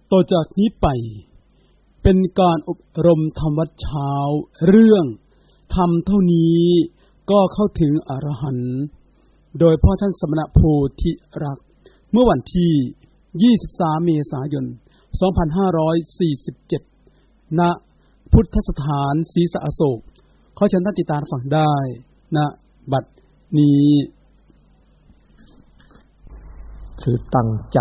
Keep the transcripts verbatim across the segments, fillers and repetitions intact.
ต่อจากนี้ไปเป็นการอบรมธรรมวัดเช้าเรื่องทำเท่านี้ก็เข้าถึงอรหันต์โดยพ่อท่านสมณโพธิรักษ์เมื่อวันที่ยี่สิบสามเมษายนสองพันห้าร้อยสี่สิบเจ็ดณพุทธสถานศรีสะอโศกขอเชิญท่านติดตามฟังได้ณบัดนี้คือตั้งใจ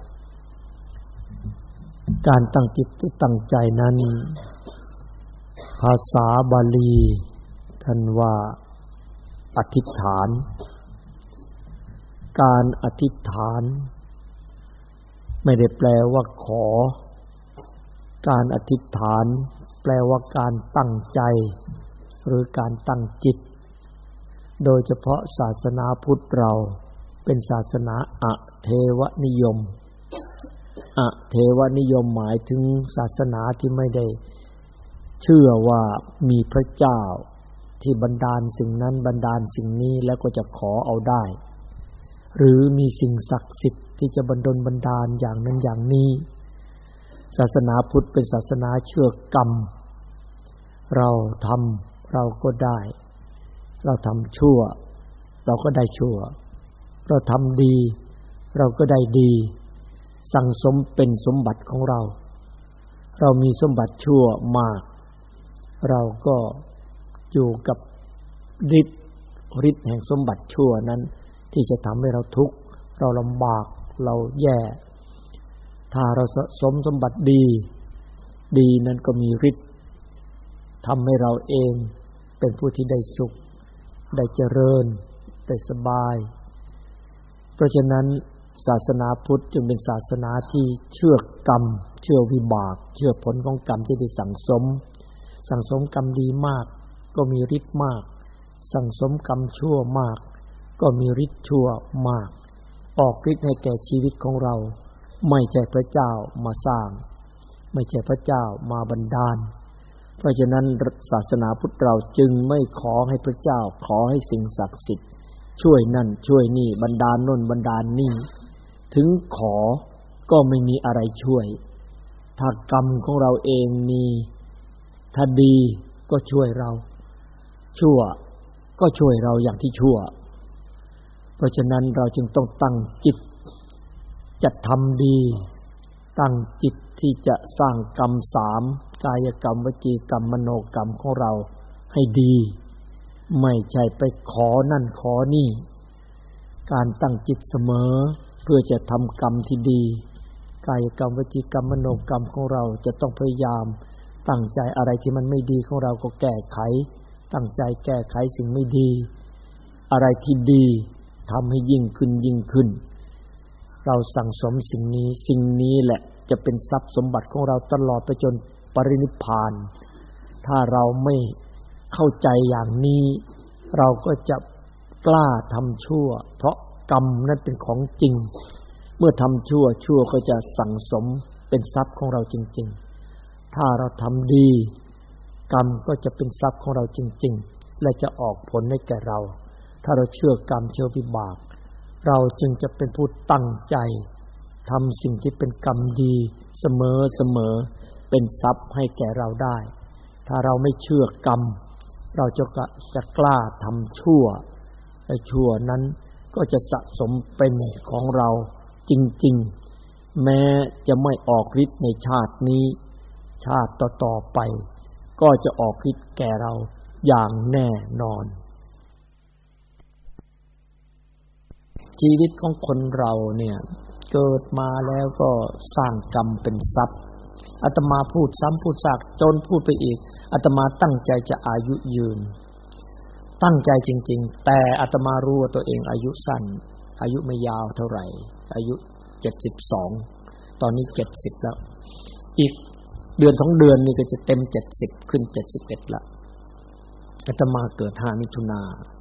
การตั้งจิตตั้งใจนั้นภาษาบาลีท่านว่าอธิษฐานการอธิษฐานไม่ได้แปลว่าขอการอธิษฐานแปลว่าการตั้งใจหรือการตั้งจิตโดยเฉพาะศาสนาพุทธเราเป็นศาสนาอเทวนิยมอเทวนิยมหมายถึงศาสนาที่ไม่ได้เชื่อว่ามีพระเจ้าที่บันดาลสิ่งนั้นบันดาลสิ่งนี้แล้วก็จะขอเอาได้หรือมีสิ่งศักดิ์สิทธิ์ที่จะบันดลบันดาลอย่างนั้นอย่างนี้ศาสนาพุทธเป็นศาสนาเชื่อกรรมเราทำเราก็ได้เราทำชั่วเราก็ได้ชั่วเราทำดีเราก็ได้ดีสั่งสมเป็นสมบัติของเราเรามีสมบัติชั่วมากเราก็อยู่กับฤทธิ์ฤทธิ์แห่งสมบัติชั่วนั้นที่จะทำให้เราทุกข์เราลำบากเราแย่ถ้าเราสะสมสมบัติดีดีนั้นก็มีฤทธิ์ทำให้เราเองเป็นผู้ที่ได้สุขได้เจริญได้สบายเพราะฉะนั้นศาสนาพุทธจึงเป็นศาสนาที่เชื่อกรรมเชื่อวิบากเชื่อผลของกรรมที่ได้สั่งสมสั่งสมกรรมดีมากก็มีฤทธิ์มากสั่งสมกรรมชั่วมากก็มีฤทธิ์ชั่วมากออกฤทธิ์ให้แก่ชีวิตของเราไม่ใช่พระเจ้ามาสร้างไม่ใช่พระเจ้ามาบันดาลเพราะฉะนั้นศาสนาพุทธเราจึงไม่ขอให้พระเจ้าขอให้สิ่งศักดิ์สิทธิ์ช่วยนั่นช่วยนี่บันดาลโน่นบันดาลนี่ถึงขอก็ไม่มีอะไรช่วยถ้ากรรมของเราเองมีถ้าดีก็ช่วยเราชั่วก็ช่วยเราอย่างที่ชั่วเพราะฉะนั้นเราจึงต้องตั้งจิตจะทำดีตั้งจิตที่จะสร้างกรรมสามกายกรรมวจีกรรมมโนกรรมของเราให้ดีไม่ใช่ไปขอนั่นขอนี่การตั้งจิตเสมอเพื่อจะทำกรรมที่ดีกายกรรมวจีกรรมมโนกรรมของเราจะต้องพยายามตั้งใจอะไรที่มันไม่ดีของเราก็แก้ไขตั้งใจแก้ไขสิ่งไม่ดีอะไรที่ดีทำให้ยิ่งขึ้นยิ่งขึ้นเราสั่งสมสิ่งนี้สิ่งนี้แหละจะเป็นทรัพย์สมบัติของเราตลอดไปจนปรินิพพานถ้าเราไม่เข้าใจอย่างนี้เราก็จะกล้าทำชั่วเพราะกรรมนั้นเป็นของจริงเมื่อทำชั่วชั่วก็จะสั่งสมเป็นทรัพย์ของเราจริงๆถ้าเราทำดีกรรมก็จะเป็นทรัพย์ของเราจริงๆและจะออกผลให้แก่เราถ้าเราเชื่อกรรมเชื่อวิบากเราจึงจะเป็นผู้ตั้งใจทำสิ่งที่เป็นกรรมดีเสมอเสมอเป็นทรัพย์ให้แก่เราได้ถ้าเราไม่เชื่อกรรมเราจะจะกล้าทำชั่วไอ้ชั่วนั้นก็จะสะสมเป็นของเราจริงๆแม้จะไม่ออกฤทธิ์ในชาตินี้ชาติต่อๆไปก็จะออกฤทธิ์แก่เราอย่างแน่นอนชีวิตของคนเราเนี่ยเกิดมาแล้วก็สร้างกรรมเป็นทรัพย์อาตมาพูดซ้ำพูดซากจนพูดไปอีกอาตมาตั้งใจจะอายุยืนตั้งใจจริงๆแต่อาตมารู้ว่าตัวเองอายุสั้นอายุไม่ยาวเท่าไหร่อายุเจ็ดสิบสองตอนนี้เจ็ดสิบแล้วอีกเดือนสองเดือนนี่ก็จะเต็มเจ็ดสิบขึ้นเจ็ดสิบเอ็ดละอาตมาเกิดห้ามิถุนา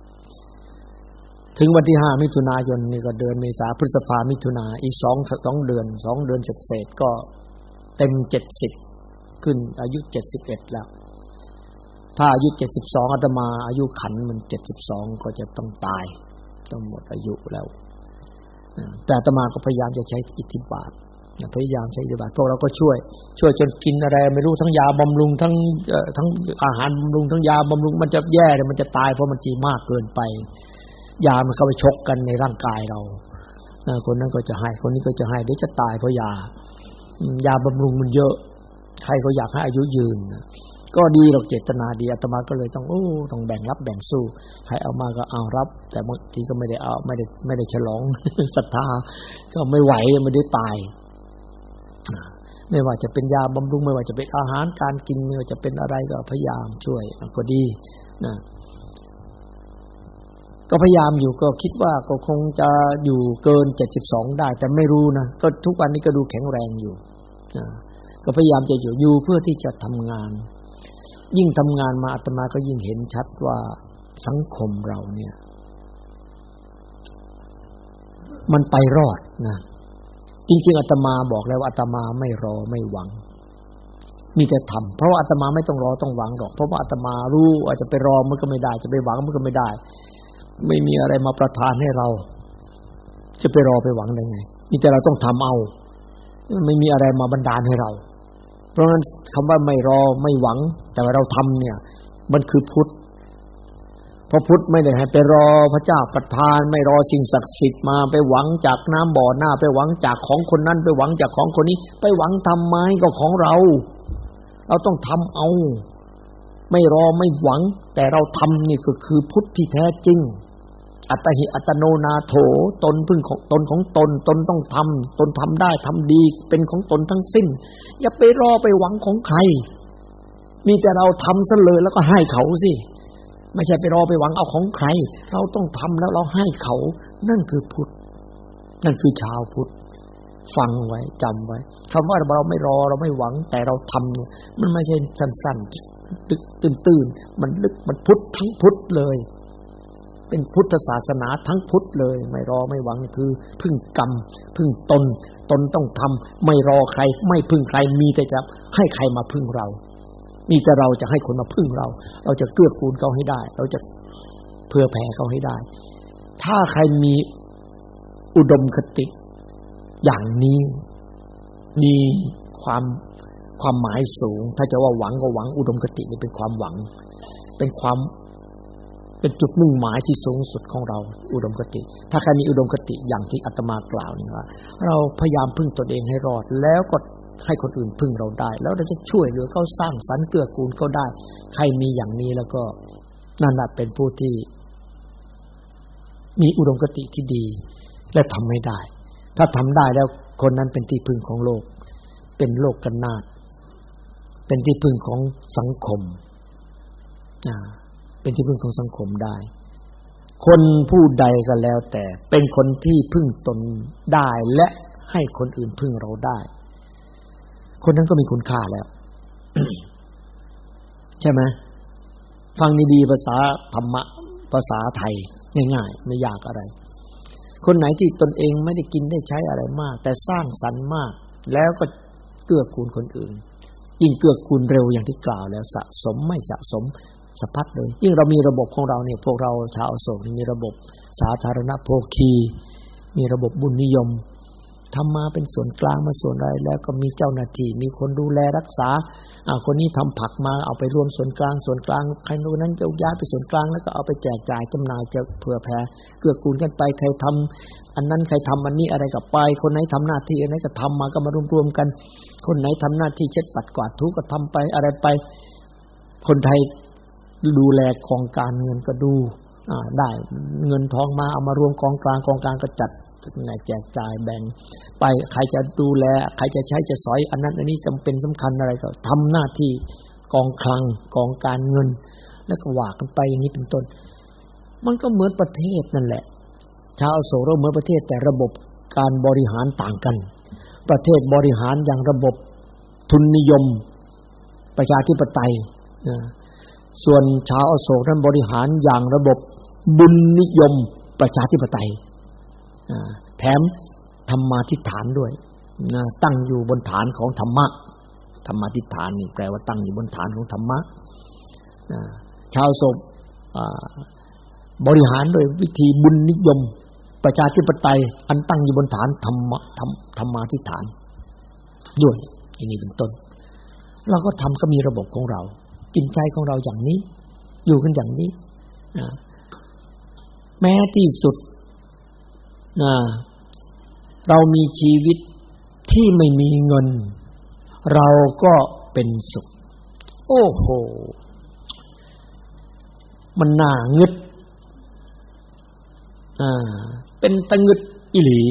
ถึงวันที่ห้ามิถุนายนนี่ก็เดือนเมษาพฤษภามิถุนาอีก2 2เดือนสองเดือนเศษๆก็เต็มเจ็ดสิบขึ้นอายุเจ็ดสิบเอ็ดแล้วถ้าอายุเจ็ดสิบสองอาตมาอายุขันมันเจ็ดสิบสองก็จะต้องตายต้องหมดอายุแล้วแต่อาตมาก็พยายามจะใช้อิทธิบาทพยายามใช้อิทธิบาทพวกเราก็ช่วยช่วยจนกินอะไรไม่รู้ทั้งยาบำรุงทั้งเอ่อทั้งอาหารบำรุงทั้งยาบำรุงมันจะแย่เลยมันจะตายเพราะมันจีมากเกินไปยามันเข้าไปชกกันในร่างกายเราคนนั้นก็จะให้คนนี้ก็จะให้เดี๋ยวจะตายเพราะยายาบำรุงมันเยอะใครก็อยากให้อายุยืนก็ดีหรอกเจตนาดีอาตมาก็เลยต้องโอ้ต้องแบ่งรับแบ่งสู้ใครเอามาก็เอารับแต่บางทีก็ไม่ได้เอาไม่ได้ไม่ได้ฉลองศรัทธาก็ไม่ไหวไม่ได้ตายไม่ว่าจะเป็นยาบำรุงไม่ว่าจะเป็นอาหารการกินไม่ว่าจะเป็นอะไรก็พยายามช่วยก็ดีนะก็พยายามอยู่ก็คิดว่าก็คงจะอยู่เกินเจ็ดสิบสองได้แต่ไม่รู้นะก็ทุกวันนี้ก็ดูแข็งแรงอยู่นะก็พยายามจะอยู่อยู่เพื่อที่จะทำงานยิ่งทำงานมาอาตมาก็ยิ่งเห็นชัดว่าสังคมเราเนี่ยมันไปรอดนะจริงๆอาตมาบอกแล้วว่าอาตมาไม่รอไม่หวังมีแต่ทำเพราะว่าอาตมาไม่ต้องรอต้องหวังหรอกเพราะว่าอาตมารู้อาจจะไปรอมันก็ไม่ได้จะไปหวังมันก็ไม่ได้ไม่มีอะไรมาประทานให้เราจะไปรอไปหวังได้ไงมีแต่เราต้องทำเอาไม่มีอะไรมาบันดาลให้เราเพราะฉะนั้นคำว่าไม่รอไม่หวังแต่ว่าเราทำเนี่ยมันคือพุทธเพราะพุทธไม่ได้ให้ไปรอพระเจ้าประทานไม่รอสิ่งศักดิ์สิทธิ์มาไปหวังจากน้ำบ่อหน้าไปหวังจากของคนนั้นไปหวังจากของคนนี้ไปหวังทำไมก็ของเราเราต้องทำเอาไม่รอไม่หวังแต่เราทำนี่ก็คือพุทธที่แท้จริงอัตหิอัตโนนาโถตนพึ่งของตนของตนตนต้องทำตนทำได้ทำดีเป็นของตนทั้งสิ้นอย่าไปรอไปหวังของใครมีแต่เราทำซะเลยแล้วก็ให้เขาสิไม่ใช่ไปรอไปหวังเอาของใครเราต้องทำแล้วเราให้เขานั่นคือพุทธนั่นคือชาวพุทธฟังไว้จำไว้คำว่าเราไม่รอเราไม่หวังแต่เราทำเนี่ยมันไม่ใช่สั้นๆตื้นๆมันลึกมันพุทธทั้งพุทธเลยเป็นพุทธศาสนาทั้งพุทธเลยไม่รอไม่หวังคือพึ่งกรรมพึ่งตนตนต้องทำไม่รอใครไม่พึ่งใครมีแต่จะให้ใครมาพึ่งเรามีแต่เราจะให้คนมาพึ่งเราเราจะเกื้อกูลเขาให้ได้เราจะเผื่อแผ่เขาให้ได้ถ้าใครมีอุดมคติอย่างนี้มีความความหมายสูงถ้าจะว่าหวังก็หวังอุดมคตินี่เป็นความหวังเป็นความเป็นจุดมุ่งหมายที่สูงสุดของเราอุดมคติถ้าใครมีอุดมคติอย่างที่อาตมากล่าวนี่ว่าเราพยายามพึ่งตนเองให้รอดแล้วก็ให้คนอื่นพึ่งเราได้แล้วเราจะช่วยเหลือเขาสร้างสรรค์เกื้อกูลเขาได้ใครมีอย่างนี้แล้วก็นั่นแหละเป็นผู้ที่มีอุดมคติที่ดีและทำให้ได้ถ้าทำได้แล้วคนนั้นเป็นที่พึ่งของโลกเป็นโลกกนาถเป็นที่พึ่งของสังคมอ่าเป็นที่พึ่งของสังคมได้คนผู้ใดก็แล้วแต่เป็นคนที่พึ่งตนได้และให้คนอื่นพึ่งเราได้คนนั้นก็มีคุณค่าแล้ว ใช่ไหมฟังดีๆภาษาธรรมะภาษาไทยง่ายๆไม่ยากอะไรคนไหนที่ตนเองไม่ได้กินได้ใช้อะไรมากแต่สร้างสรรค์มากแล้วก็เกื้อกูลคนอื่นยิ่งเกื้อกูลเร็วอย่างที่กล่าวแล้วสะสมไม่สะสมสะพัดเลยยิ่งเรามีระบบของเราเนี่ยพวกเราชาวอโศกมีระบบสาธารณโภคีมีระบบบุญนิยมทำมาเป็นส่วนกลางมาส่วนอะไรแล้วก็มีเจ้าหน้าที่มีคนดูแลรักษาอ่าคนนี้ทำผักมาเอาไปรวมส่วนกลางส่วนกลางใครคนนั้นจะย้ายไปส่วนกลางแล้วก็เอาไปแจกจ่ายจำหน่ายจะเผื่อแผ่เกื้อกูลกันไปใครทำอันนั้นใครทำอันนี้อะไรกับไปคนไหนทำหน้าที่อันไหนก็ทำมาก็มารวมๆกันคนไหนทำหน้าที่เช็ดปัดกวาดถูก็ทำไปอะไรไปคนไทยดูแลกองการเงินก็ดูอ่าได้เงินทองมาเอามารวมกองกลางกองกลางก็จัดไงแจกจ่ายแบ่งไปใครจะดูแลใครจะใช้จะสอยอันนั้นอันนี้จำเป็นสำคัญอะไรก็ทำหน้าที่กองคลังกองการเงินแล้วก็ว่ากันไปอย่างนี้เป็นต้นมันก็เหมือนประเทศนั่นแหละชาวอโศกเราเหมือนประเทศแต่ระบบการบริหารต่างกันประเทศบริหารอย่างระบบทุนนิยมประชาธิปไตยนะส่วนชาวอโศกนั้นบริหารอย่างระบบบุญนิยมประชาธิปไตยแถมธรรมาธิฐานด้วยนะตั้งอยู่บนฐานของธรรมะธรรมาธิฐานนี่แปลว่าตั้งอยู่บนฐานของธรรมะชาวอโศกบริหารโดยวิธีบุญนิยมประชาธิปไตยอันตั้งอยู่บนฐานธรรมะธรรมาธิฐานด้วยอย่างนี้เป็นต้นเราก็ทำก็มีระบบของเรากินใจของเราอย่างนี้อยู่กันอย่างนี้นะแม้ที่สุดนะเรามีชีวิตที่ไม่มีเงินเราก็เป็นสุขโอ้โหมันน่างึดอ่าเป็นตะงึดอิหลี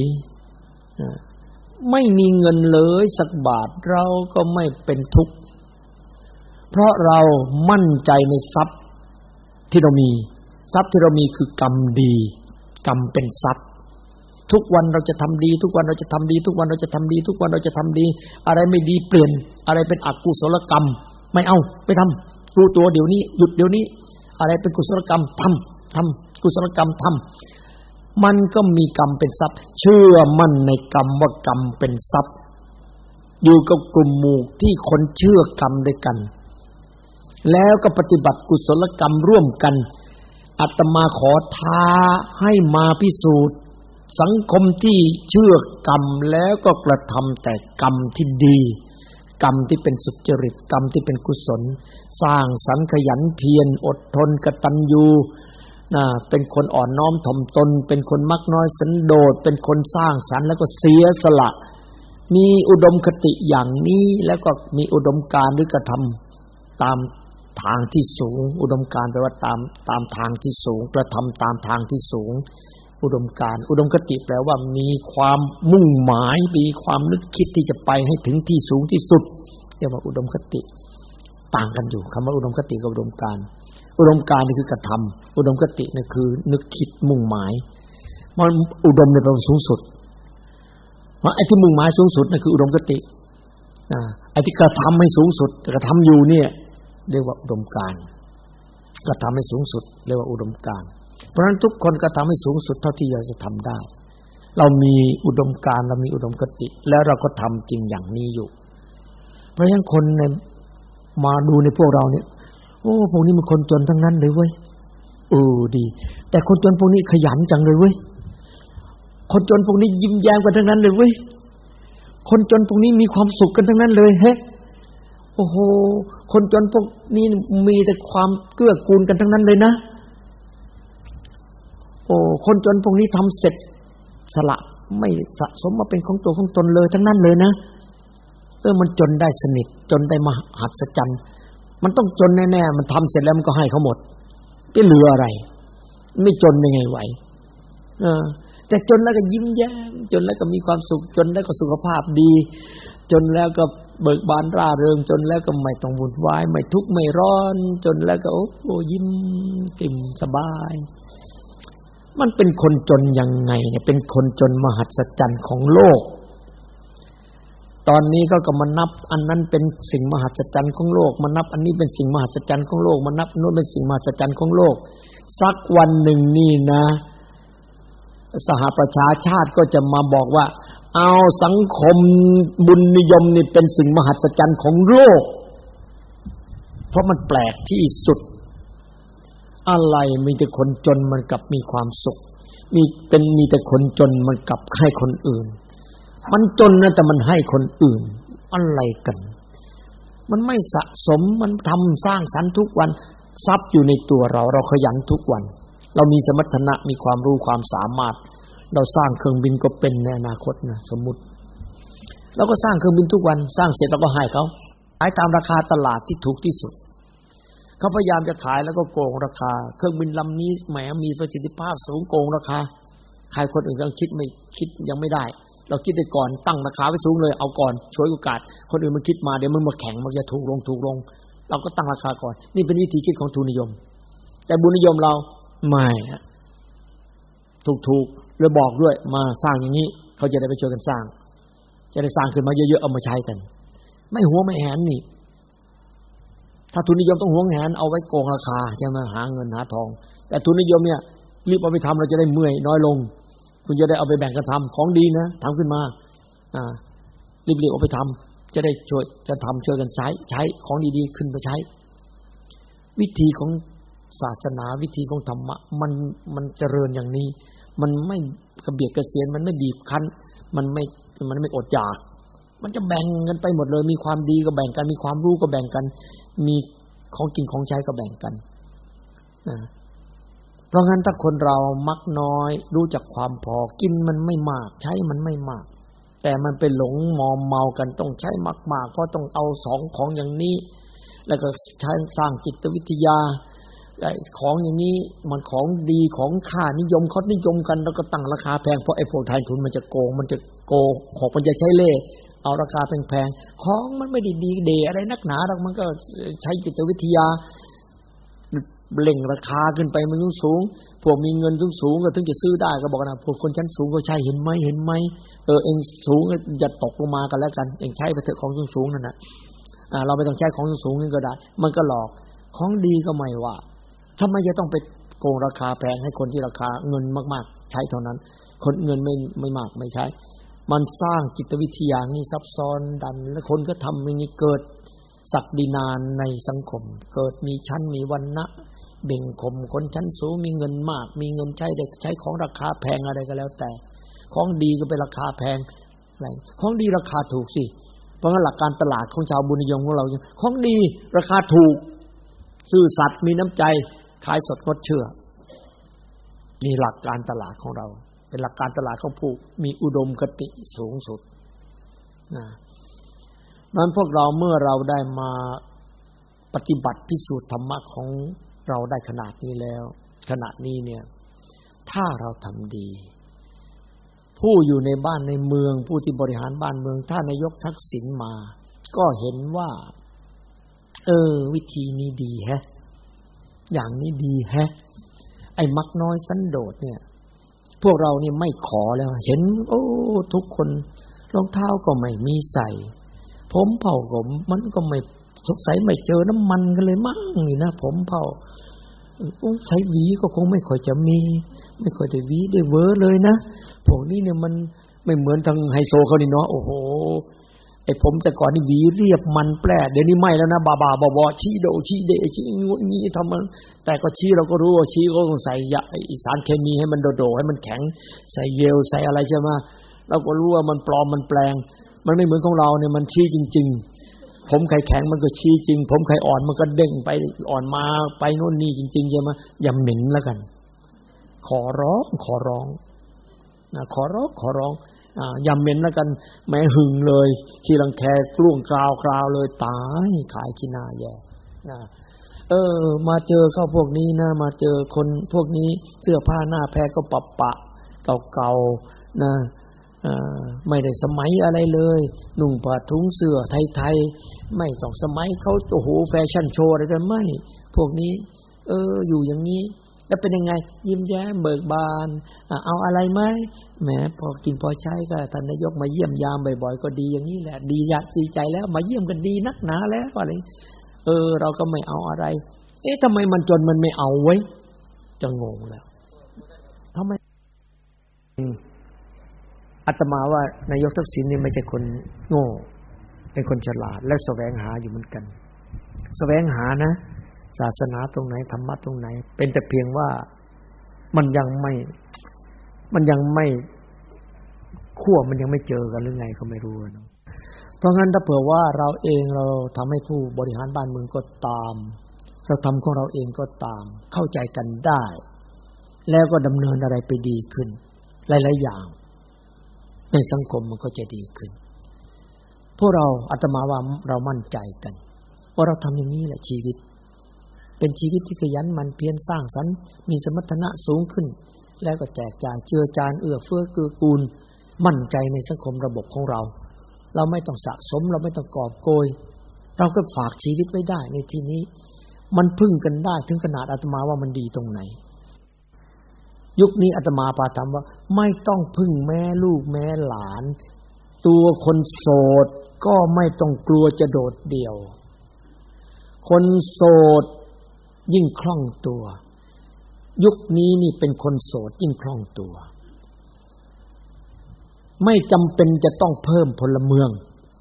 ไม่มีเงินเลยสักบาทเราก็ไม่เป็นทุกข์เพราะเรามั่นใจในทรัพย์ที่เรามีทรัพย์ที่เรามีคือกรรมดีกรรมเป็นทรัพย์ทุกวันเราจะทำดีทุกวันเราจะทำดีทุกวันเราจะทำดีทุกวันเราจะทำดีอะไรไม่ดีเปลี่ยนอะไรเป็นอกุศลกรรมไม่เอาไม่ทำรู้ตัวเดี๋ยวนี้หยุดเดี๋ยวนี้อะไรเป็นกุศลกรรมทำทำกุศลกรรมทำมันก็มีกรรมเป็นทรัพย์เชื่อมั่นในกรรมว่ากรรมเป็นทรัพย์อยู่กับกลุ่มหมู่ที่คนเชื่อกรรมด้วยกันแล้วก็ปฏิบัติกุศลกรรมร่วมกันอาตมาขอท้าให้มาพิสูจน์สังคมที่เชื่อกรรมแล้วก็กระทำแต่กรรมที่ดีกรรมที่เป็นสุจริตกรรมที่เป็นกุศลสร้างสรรค์ขยันเพียรอดทนกตัญญูนะเป็นคนอ่อนน้อมถ่อมตนเป็นคนมักน้อยสันโดษเป็นคนสร้างสรรค์แล้วก็เสียสละมีอุดมคติอย่างนี้แล้วก็มีอุดมการณ์หรือกระทำตามทางที่สูงอุดมการณ์แปลว่าตามตามทางที่สูงกระทำตามทางที่สูงอุดมการณ์อุดมคติแปลว่ามีความมุ่งหมายมีความนึกคิดที่จะไปให้ถึงที่สูงที่สุดเรียกว่าอุดมคติต่างกันอยู่คำว่าอุดมคติกับอุดมการณ์อุดมการณ์นี่คือกระทำอุดมคตินี่คือนึกคิดมุ่งหมายมันอุดมในแปลว่าสูงสุดเพราะไอ้ที่มุ่งหมายสูงสุดนั่นคืออุดมคติอ่าไอ้ที่กระทำให้สูงสุดกระทำอยู่เนี่ยเรียกว่าอุดมการณ์กระทำให้สูงสุดเรียกว่าอุดมการณ์เพราะฉะนั้นทุกคนกระทำให้สูงสุดเท่าที่เราจะทำได้เรามีอุดมการณ์เรามีอุดมคติแล้วเราก็ทำจริงอย่างนี้อยู่เพราะฉะนั้นคนในมาดูในพวกเราเนี่ยโอ้พวกนี้มันคนจนทั้งนั้นเลยเว้ยเออดีแต่คนจนพวกนี้ขยันจังเลยเว้ยคนจนพวกนี้ยิ้มแย้มกันทั้งนั้นเลยเว้ยคนจนพวกนี้มีความสุขกันทั้งนั้นเลยเฮ้โอ้โหคนจนพวกนี้มีแต่ความเกื้อกูลกันทั้งนั้นเลยนะโอ้คนจนพวกนี้ทำเสร็จสละไม่สะสมมาเป็นของตัวของตนเลยทั้งนั้นเลยนะเออมันจนได้สนิทจนได้มหัศจรรย์มันต้องจนแน่ๆมันทำเสร็จแล้วมันก็ให้เขาหมดไม่เหลืออะไรไม่จนได้ไงไหวเออแต่จนแล้วก็ยิ้มแย้มจนแล้วก็มีความสุขจนแล้วก็สุขภาพดีจนแล้วก็เบิกบานร่าเริงจนแล้วก็ไม่ต้องวุ่นวายไม่ทุกข์ไม่ร้อนจนแล้วก็โอ้โหยิ้มติ่มสบายมันเป็นคนจนยังไงเนี่ยเป็นคนจนมหัศจรรย์ของโลกตอนนี้ก็ก็มานับอันนั้นเป็นสิ่งมหัศจรรย์ของโลกมานับอันนี้เป็นสิ่งมหัศจรรย์ของโลกมานับโน้นเป็นสิ่งมหัศจรรย์ของโลกสักวันหนึ่งนี่นะสหประชาชาติก็จะมาบอกว่าเอาสังคมบุญนิยมนี่เป็นสิ่งมหัศจรรย์ของโลกเพราะมันแปลกที่สุดอะไรมีแต่คนจนมันกลับมีความสุขมีเป็นมีแต่คนจนมันกลับให้คนอื่นมันจนนะแต่มันให้คนอื่นอะไรกันมันไม่สะสมมันทำสร้างสรรค์ทุกวันทรัพย์อยู่ในตัวเราเราขยันทุกวันเรามีสมรรถนะมีความรู้ความสามารถเราสร้างเครื่องบินก็เป็นในอนาคตนะสมมุติเราก็สร้างเครื่องบินทุกวันสร้างเสร็จเราก็ให้เขาขายตามราคาตลาดที่ถูกที่สุดเขาพยายามจะขายแล้วก็โกงราคาเครื่องบินลำนี้แหมมีประสิทธิภาพสูงโกงราคาใครคนอื่นยังคิดไม่คิดยังไม่ได้เราคิดได้ก่อนตั้งราคาไว้สูงเลยเอาก่อนฉวยโอกาสคนอื่นมันคิดมาเดี๋ยวมันมาแข่งมันจะถูกลงถูกลงเราก็ตั้งราคาก่อนนี่เป็นวิธีคิดของทุนนิยมแต่บุญนิยมเราไม่ถูกๆเลยบอกด้วยมาสร้างอย่างนี้เขาจะได้ไปช่วยกันสร้างจะได้สร้างขึ้นมาเยอะๆเอามาใช้กันไม่หัวไม่แหนนี่ถ้าทุนนิยมต้องหวงแหนเอาไว้โกงราคาใช่ไหมหาเงินหาทองแต่ทุนนิยมเนี่ยรีบเอาไปทำเราจะได้เมื่อยน้อยลงคุณจะได้เอาไปแบ่งกันทำของดีนะทำขึ้นมาอ่ารีบๆเอาไปทำจะได้ช่วยจะทำช่วยกันใช้ใช้ของดีๆขึ้นไปใช้วิธีของศาสนาวิธีของธรรมะมันมันเจริญอย่างนี้มันไม่กระเบียดกระเสียนมันไม่บีบคั้นมันไม่มันไม่อดอยากมันจะแบ่งกันไปหมดเลยมีความดีก็แบ่งกันมีความรู้ก็แบ่งกันมีของกินของใช้ก็แบ่งกันนะเพราะงั้นถ้าคนเรามักน้อยรู้จักความพอกินมันไม่มากใช้มันไม่มากแต่มันไปหลงมอมเมากันต้องใช้มากๆเพราะต้องเอาสองของอย่างนี้แล้วก็ใช้สร้างจิตวิทยาไอ้ของอย่างนี้มันของดีของค่านิยมเขานิยมกันแล้วก็ตั้งราคาแพงเพราะไอ้พวกทายทุนมันจะโกงมันจะโกหกมันจะใช้เล่ห์เอาราคาแพงๆของมันไม่ได้ดีเดอะไรนักหนาหรอกมันก็ใช้จิตวิทยาเล่งราคาขึ้นไปมันสูงพวกมีเงินสูงๆก็ถึงจะซื้อได้ก็บอกนะพวกคนชั้นสูงก็ใช้เห็นไหมเห็นไหมเออเองสูงอย่าตกลงมากันแล้วกันเองใช้ไปเถอะของสูงๆนั่นน่ะอ่าเราไม่ต้องใช้ของสูงๆนี่ก็ได้มันก็หลอกของดีก็ไม่ว่าทำไมจะต้องไปโกงราคาแพงให้คนที่ราคาเงินมากๆใช้เท่านั้นคนเงินไม่ไม่มากไม่ใช้มันสร้างจิตวิทยานี่ซับซ้อนดันแล้วคนก็ทำอย่างนี้เกิดศักดินาในสังคมเกิดมีชั้นมีวรรณะเบ่งข่มคนชั้นสูงมีเงินมากมีเงินใช้ได้ใช้ของราคาแพงอะไรก็แล้วแต่ของดีก็เป็นราคาแพงอะไรของดีราคาถูกสิเพราะงั้นหลักการตลาดของชาวบุญนิยมของเราของดีราคาถูกซื่อสัตย์มีน้ำใจขายสดงดเชื่อนี่หลักการตลาดของเราเป็นหลักการตลาดของผู้มีอุดมคติสูงสุดนะนั้นพวกเราเมื่อเราได้มาปฏิบัติพิสูจน์ธรรมะของเราได้ขนาดนี้แล้วขณะนี้เนี่ยถ้าเราทำดีผู้อยู่ในบ้านในเมืองผู้ที่บริหารบ้านเมืองถ้านายกทักษิณมาก็เห็นว่าเออวิธีนี้ดีแฮะอย่างนี้ดีแฮะไอ้มักน้อยสันโดษเนี่ยพวกเรานี่ไม่ขอแล้วเห็นโอ้ทุกคนรองเท้าก็ไม่มีใส่ผมเผาผมมันก็ไม่สงสัยไม่เจอน้ำมันกันเลยมั้งนี่นะผมเผาใช้หวีก็คงไม่ค่อยจะมีไม่ค่อยได้หวีได้เวอร์เลยนะพวกนี้เนี่ยมันไม่เหมือนทางไฮโซเขานี่เนาะโอ้โหไอ้ผมแต่ก่อนนี่หวีเรียบมันแปรเดี๋ยวนี้ไม่แล้วนะบาบาบอๆชี้โดชี้เดชี้งุ้งี้ทำมันแต่ก็ชี้เราก็รู้ว่าชี้ก็ต้องใส่ยาสารเคมีให้มันโดๆให้มันแข็งใส่เยลใส่อะไรใช่มั้ยเราก็รู้ว่ามันปลอมมันแปลงมันไม่เหมือนของเราเนี่ยมันชี้จริงๆผมไข่แข็งมันก็ชี้จริงผมไข่อ่อนมันก็เด้งไปอ่อนมาไปโน่นนี่จริงๆใช่มั้ยอย่าเหม็นแล้วกันขอร้องขอร้องนะขอร้องขอร้องอ่าอย่าเหม็นแล้วกันแม้หึงเลยขี้รังแคกลุ้งกราวกราวเลยตายขายขี้หน้าแย่นะเออมาเจอเข้าพวกนี้นะมาเจอคนพวกนี้เสื้อผ้าหน้าแพรก็ปะปะเก่าๆนะอ่าไม่ได้สมัยอะไรเลยนุ่งผ้าถุงเสื้อไทยๆไม่ต้องสมัยเขาโอ้โหแฟชั่นโชว์อะไรกันไม่พวกนี้เอออยู่อย่างนี้แล้วเป็นยังไงยิ้มแย้มเบิกบานเอาอะไรไหมแหมพอกินพอใช้ก็ท่านนายกมาเยี่ยมยามบ่อยๆก็ดีอย่างนี้แหละดีอยากดีใจแล้วมาเยี่ยมกันดีนักหนาแล้วอะไรเออเราก็ไม่เอาอะไรเอ๊ะทำไมมันจนมันไม่เอาไว้จะงงแล้วทำไมอาตมาว่านายกทักษิณนี่ไม่ใช่คนโง่เป็นคนฉลาดและแสวงหาอยู่เหมือนกันแสวงหานะศาสนาตรงไหนธรรมะตรงไหนเป็นแต่เพียงว่ามันยังไม่มันยังไม่ขั้วมันยังไม่เจอกันหรือไงก็ไม่รู้นะเพราะงั้นถ้าเผื่อว่าเราเองเราทำให้ผู้บริหารบ้านเมืองก็ตามเราทำของเราเองก็ตามเข้าใจกันได้แล้วก็ดำเนินอะไรไปดีขึ้นหลายๆอย่างในสังคมมันก็จะดีขึ้นพวกเราอาตมาว่าเรามั่นใจกันว่าเราทำอย่างนี้แหละชีวิตเป็นชีวิตที่ขยันหมั่นเพียรสร้างสรรค์มีสมรรถนะสูงขึ้นแล้วก็แจกจ่ายเจือจานเอื้อเฟื้อเกื้อกูลมั่นใจในสังคมระบบของเราเราไม่ต้องสะสมเราไม่ต้องกอบโกยเราก็ฝากชีวิตไว้ได้ในที่นี้มันพึ่งกันได้ถึงขนาดอาตมาว่ามันดีตรงไหนยุคนี้อาตมาปาถามว่าไม่ต้องพึ่งแม่ลูกแม่หลานตัวคนโสดก็ไม่ต้องกลัวจะโดดเดี่ยวคนโสดยิ่งคล่องตัวยุคนี้นี่เป็นคนโสดยิ่งคล่องตัวไม่จำเป็นจะต้องเพิ่มพลเมือง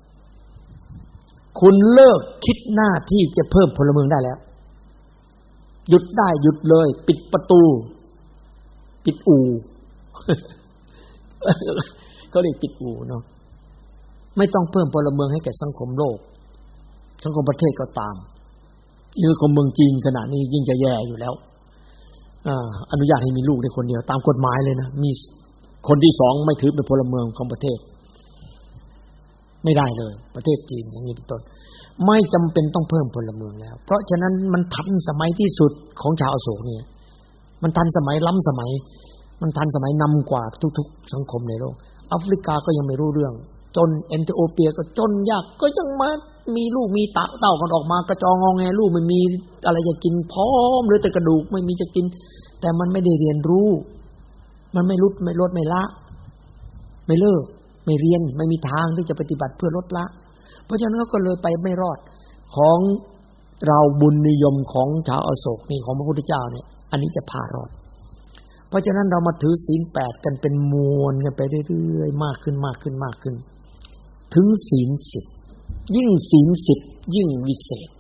คุณเลิกคิดหน้าที่จะเพิ่มพลเมืองได้แล้วหยุดได้หยุดเลยปิดประตูปิดอู่เขาเรียกปิดอู่เนาะไม่ต้องเพิ่มพลเมืองให้แก่สังคมโลกสังคมประเทศก็ตามหรือของเมืองจีนขณะนี้ยิ่งจะแย่อยู่แล้วอ่าอนุญาตให้มีลูกได้คนเดียวตามกฎหมายเลยนะมีคนที่สองไม่ถือเป็นพลเมืองของประเทศไม่ได้เลยประเทศจีนอย่างนี้เป็นต้นไม่จำเป็นต้องเพิ่มพลเมืองแล้วเพราะฉะนั้นมันทันสมัยที่สุดของชาวอโศกเนี่ยมันทันสมัยล้ำสมัยมันทันสมัยนำกว่าทุกๆสังคมในโลกแอฟริกาก็ยังไม่รู้เรื่องจนเอธิโอเปียก็จนยากก็ยังมามีลูกมีเต้ากันออกมากระจองงอแงลูกไม่มีอะไรจะกินพร้อมหรือแต่กระดูกไม่มีจะกินแต่มันไม่ได้เรียนรู้มันไม่ลดไม่ลดไม่ละไม่เลิกไม่เรียนไม่มีทางที่จะปฏิบัติเพื่อลดละเพราะฉะนั้นก็เลยไปไม่รอดของเราบุญนิยมของชาวอโศกนี่ของพระพุทธเจ้าเนี่ยอันนี้จะพารอดเพราะฉะนั้นเรามาถือศีลแปดกันเป็นมวลกันไปเรื่อยๆมากขึ้นมากขึ้นมากขึ้นถึงศีลสิบยิ่งศีลสิบยิ่งวิเศษ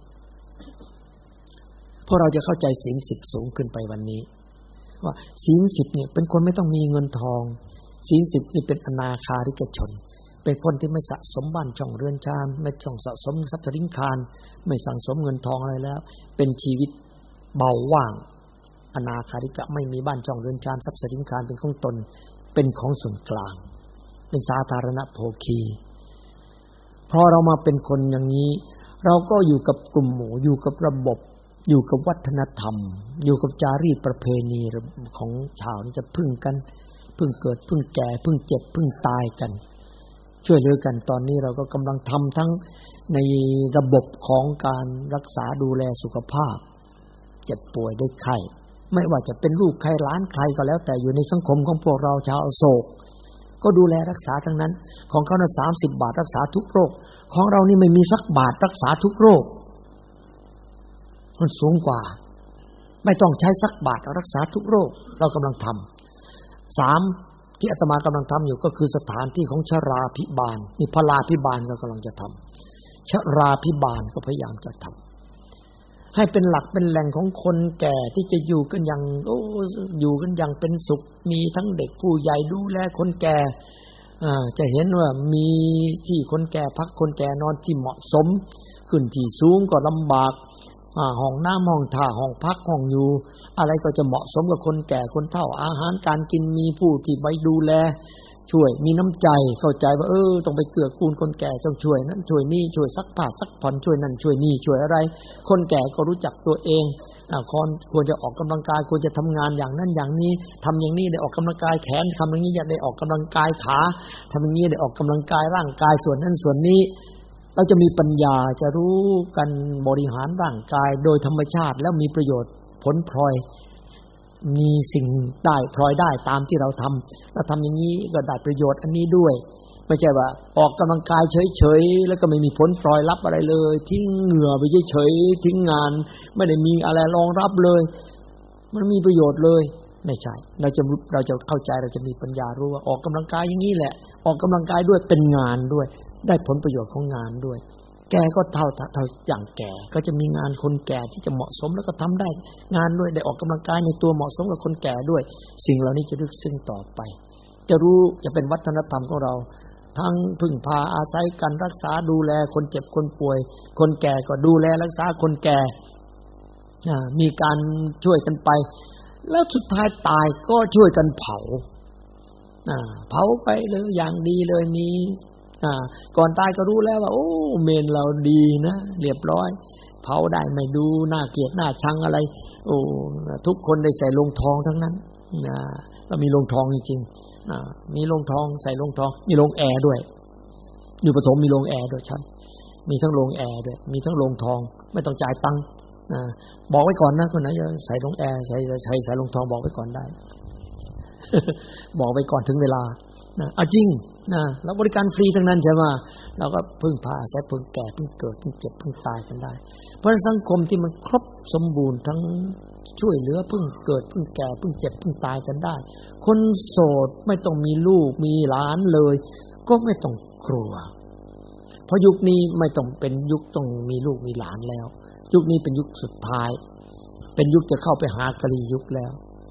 เพราะเราจะเข้าใจศีลสิบสูงขึ้นไปวันนี้ว่าศีลสิบเนี่ยเป็นคนไม่ต้องมีเงินทองศีลสิบนี่เป็นอนาคาริกชนเป็นคนที่ไม่สะสมบ้านช่องเรือนชานไม่ต้องสะสมทรัพย์สินคารไม่สั่งสมเงินทองอะไรแล้วเป็นชีวิตเบาว่างอนาคาริกะไม่มีบ้านช่องเรือนชานทรัพย์สินคารเป็นของตนเป็นของส่วนกลางเป็นสาธารณโภคีพอเรามาเป็นคนอย่างนี้เราก็อยู่กับกลุ่มหมู่อยู่กับระบบอยู่กับวัฒนธรรมอยู่กับจารีตประเพณีของชาวนี้จะพึ่งกันพึ่งเกิดพึ่งแก่พึ่งเจ็บพึ่งตายกันช่วยเหลือกันตอนนี้เราก็กำลังทำทั้งในระบบของการรักษาดูแลสุขภาพเจ็บป่วยได้ไข้ไม่ว่าจะเป็นลูกใครหลานใครก็แล้วแต่อยู่ในสังคมของพวกเราชาวอโศกก็ดูแลรักษาทั้งนั้นของเขาน่ะสามสิบบาทรักษาทุกโรคของเรานี่ไม่มีสักบาทรักษาทุกโรคมันสูงกว่าไม่ต้องใช้สักบาทรักษาทุกโรคเรากำลังทำสามที่อาตมากำลังทำอยู่ก็คือสถานที่ของชราภิบาลนี่พลาภิบาลก็กำลังจะทำชราภิบาลก็พยายามจะทำให้เป็นหลักเป็นแหล่งของคนแก่ที่จะอยู่กันอย่างโอ้อยู่กันอย่างเป็นสุขมีทั้งเด็กผู้ใหญ่ดูแลคนแก่อ่าจะเห็นว่ามีที่คนแก่พักคนแก่นอนที่เหมาะสมขึ้นที่สูงก็ลำบากอ่าห้องน้ำห้องท่าห้องพักห้องอยู่อะไรก็จะเหมาะสมกับคนแก่คนเฒ่าอาหารการกินมีผู้ที่ไปดูแลช่วยมีน้ำใจเข้าใจว่าเออต้องไปเกื้อกูลคนแก่ต้องช่วยนั้นช่วยนี่ช่วยซักผ้าซักผ่อนช่วยนั่นช่วยนี่ช่วยอะไรคนแก่ก็รู้จักตัวเองอ่าคนควรจะออกกำลังกายควรจะทำงานอย่างนั้นอย่างนี้ทำอย่างนี้ได้ออกกำลังกายแขนทำอย่างนี้ได้ออกกำลังกายขาทำอย่างนี้ได้ออกกำลังกายร่างกายส่วนนั้นส่วนนี้เราจะมีปัญญาจะรู้กันบริหารร่างกายโดยธรรมชาติแล้วมีประโยชน์ผลพลอยมีสิ่งได้พลอยได้ตามที่เราทำเราทำอย่างนี้ก็ได้ประโยชน์อันนี้ด้วยไม่ใช่ว่าออกกำลังกายเฉยๆแล้วก็ไม่มีผลพลอยรับอะไรเลยทิ้งเหงื่อไปเฉยๆทิ้งงานไม่ได้มีอะไรรองรับเลยมันมีประโยชน์เลยไม่ใช่เราจะเราจะเข้าใจเราจะมีปัญญารู้ว่าออกกำลังกายอย่างนี้แหละออกกำลังกายด้วยเป็นงานด้วยได้ผลประโยชน์ของงานด้วยแก่ก็เท่าเท่าอย่างแก่ก็จะมีงานคนแก่ที่จะเหมาะสมแล้วก็ทำได้งานด้วยได้ออกกำลังกายในตัวเหมาะสมกับคนแก่ด้วยสิ่งเหล่านี้จะลึกซึ้งต่อไปจะรู้จะเป็นวัฒนธรรมของเราทั้งพึ่งพาอาศัยกันรักษาดูแลคนเจ็บคนป่วยคนแก่ก็ดูแลรักษาคนแก่มีการช่วยกันไปแล้วสุดท้ายตายก็ช่วยกันเผาเผาไปเลยอย่างดีเลยมีอ่าก่อนตายก็รู้แล้วว่าโอ้เมนเราดีนะเรียบร้อยเผาได้ไม่ดูน่าเกลียดน่าชังอะไรโอ้ทุกคนได้ใส่ลงทองทั้งนั้นนะก็มีลงทองจริงๆอ่ามีลงทองใส่ลงทองมีลงแอร์ด้วยอยู่ปฐมมีลงแอร์ด้วยใช่มีทั้งลงแอร์ด้วยมีทั้งลงทองไม่ต้องจ่ายตังค์อ่าบอกไว้ก่อนนะคนไหนจะใส่ลงแอร์ใส่ใส่ใส่ลงทองบอกไว้ก่อนได้ บอกไว้ก่อนถึงเวลานะเอาจริงนะแล้วบริการฟรีทั้งนั้นใช่ไหมเราก็พึ่งพาอาศัยพึ่งแก่พึ่งเกิดพึ่งเจ็บพึ่งตายกันได้เพราะสังคมที่มันครบสมบูรณ์ทั้งช่วยเหลือพึ่งเกิดพึ่งแก่พึ่งเจ็บพึ่งตายกันได้คนโสดไม่ต้องมีลูกมีหลานเลยก็ไม่ต้องกลัวเพราะยุคนี้ไม่ต้องเป็นยุคต้องมีลูกมีหลานแล้วยุคนี้เป็นยุคสุดท้ายเป็นยุคจะเข้าไปหากลียุคแล้ว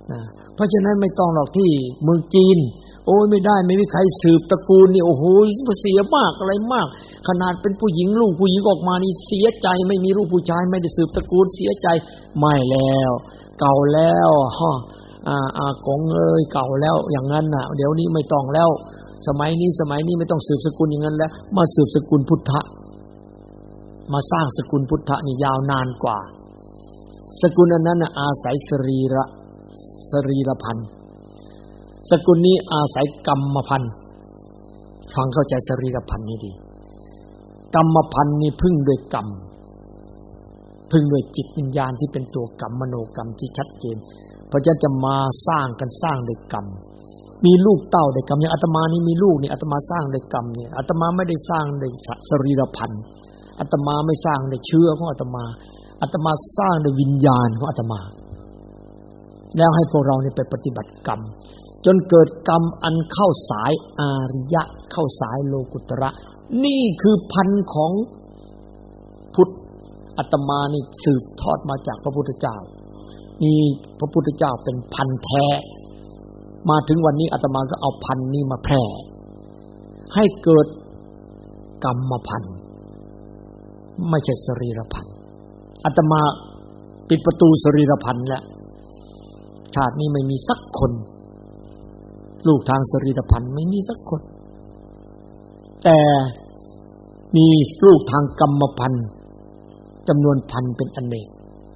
นะเพราะฉะนั้นไม่ต้องหรอกที่เมืองจีนโอ้ยไม่ได้ไม่มีใครสืบตระกูลนี่โอ้โหเสียมากอะไรมากขนาดเป็นผู้หญิงลูกผู้หญิงออกมานี่เสียใจไม่มีลูกผู้ชายไม่ได้สืบตระกูลเสียใจไม่แล้วเก่าแล้วฮะอ่าอากงเอ้ยเก่าแล้วอย่างนั้นน่ะเดี๋ยวนี้ไม่ต้องแล้วสมัยนี้สมัยนี้ไม่ต้องสืบสกุลอย่างนั้นแล้วมาสืบสกุลพุทธะมาสร้างสกุลพุทธะนี่ยาวนานกว่าสกุลอันนั้นน่ะอาศัยสรีระสรีระพันธุ์สกุลนี้อาศัยกรรมพันธุ์ฟังเข้าใจสรีระพันธุ์นี้ดีกรรมพันธุ์นี่พึ่งด้วยกรรมพึ่งด้วยจิตวิญญาณที่เป็นตัวกรรมมโนกรรมที่ชัดเจนเพราะฉะนั้นจะมาสร้างกันสร้างด้วยกรรมมีลูกเต้าด้วยกรรมอย่างอาตมานี่มีลูกนี่อาตมาสร้างด้วยกรรมเนี่ยอาตมาไม่ได้สร้างด้วยสรีระพันธุ์อาตมาไม่สร้างด้วยเชื้อของอาตมาอาตมาสร้างด้วยวิญญาณของอาตมาแล้วให้พวกเรานี่ไปปฏิบัติกรรมจนเกิดกรรมอันเข้าสายอาริยะเข้าสายโลกุตระนี่คือพันธุ์ของพุทธอาตมานี่สืบทอดมาจากพระพุทธเจ้านี่พระพุทธเจ้าเป็นพันธุ์แท้มาถึงวันนี้อาตมาก็เอาพันธุ์นี้มาแพร่ให้เกิดกรรมพันธุ์ไม่ใช่สรีระพันธุ์อาตมาปิดประตูสรีระพันธุ์แล้วชาตินี้ไม่มีสักคนลูกทางสรีระพันธุ์ไม่มีสักคนแต่มีลูกทางกรรมพันธุ์จำนวนพันเป็นอเนก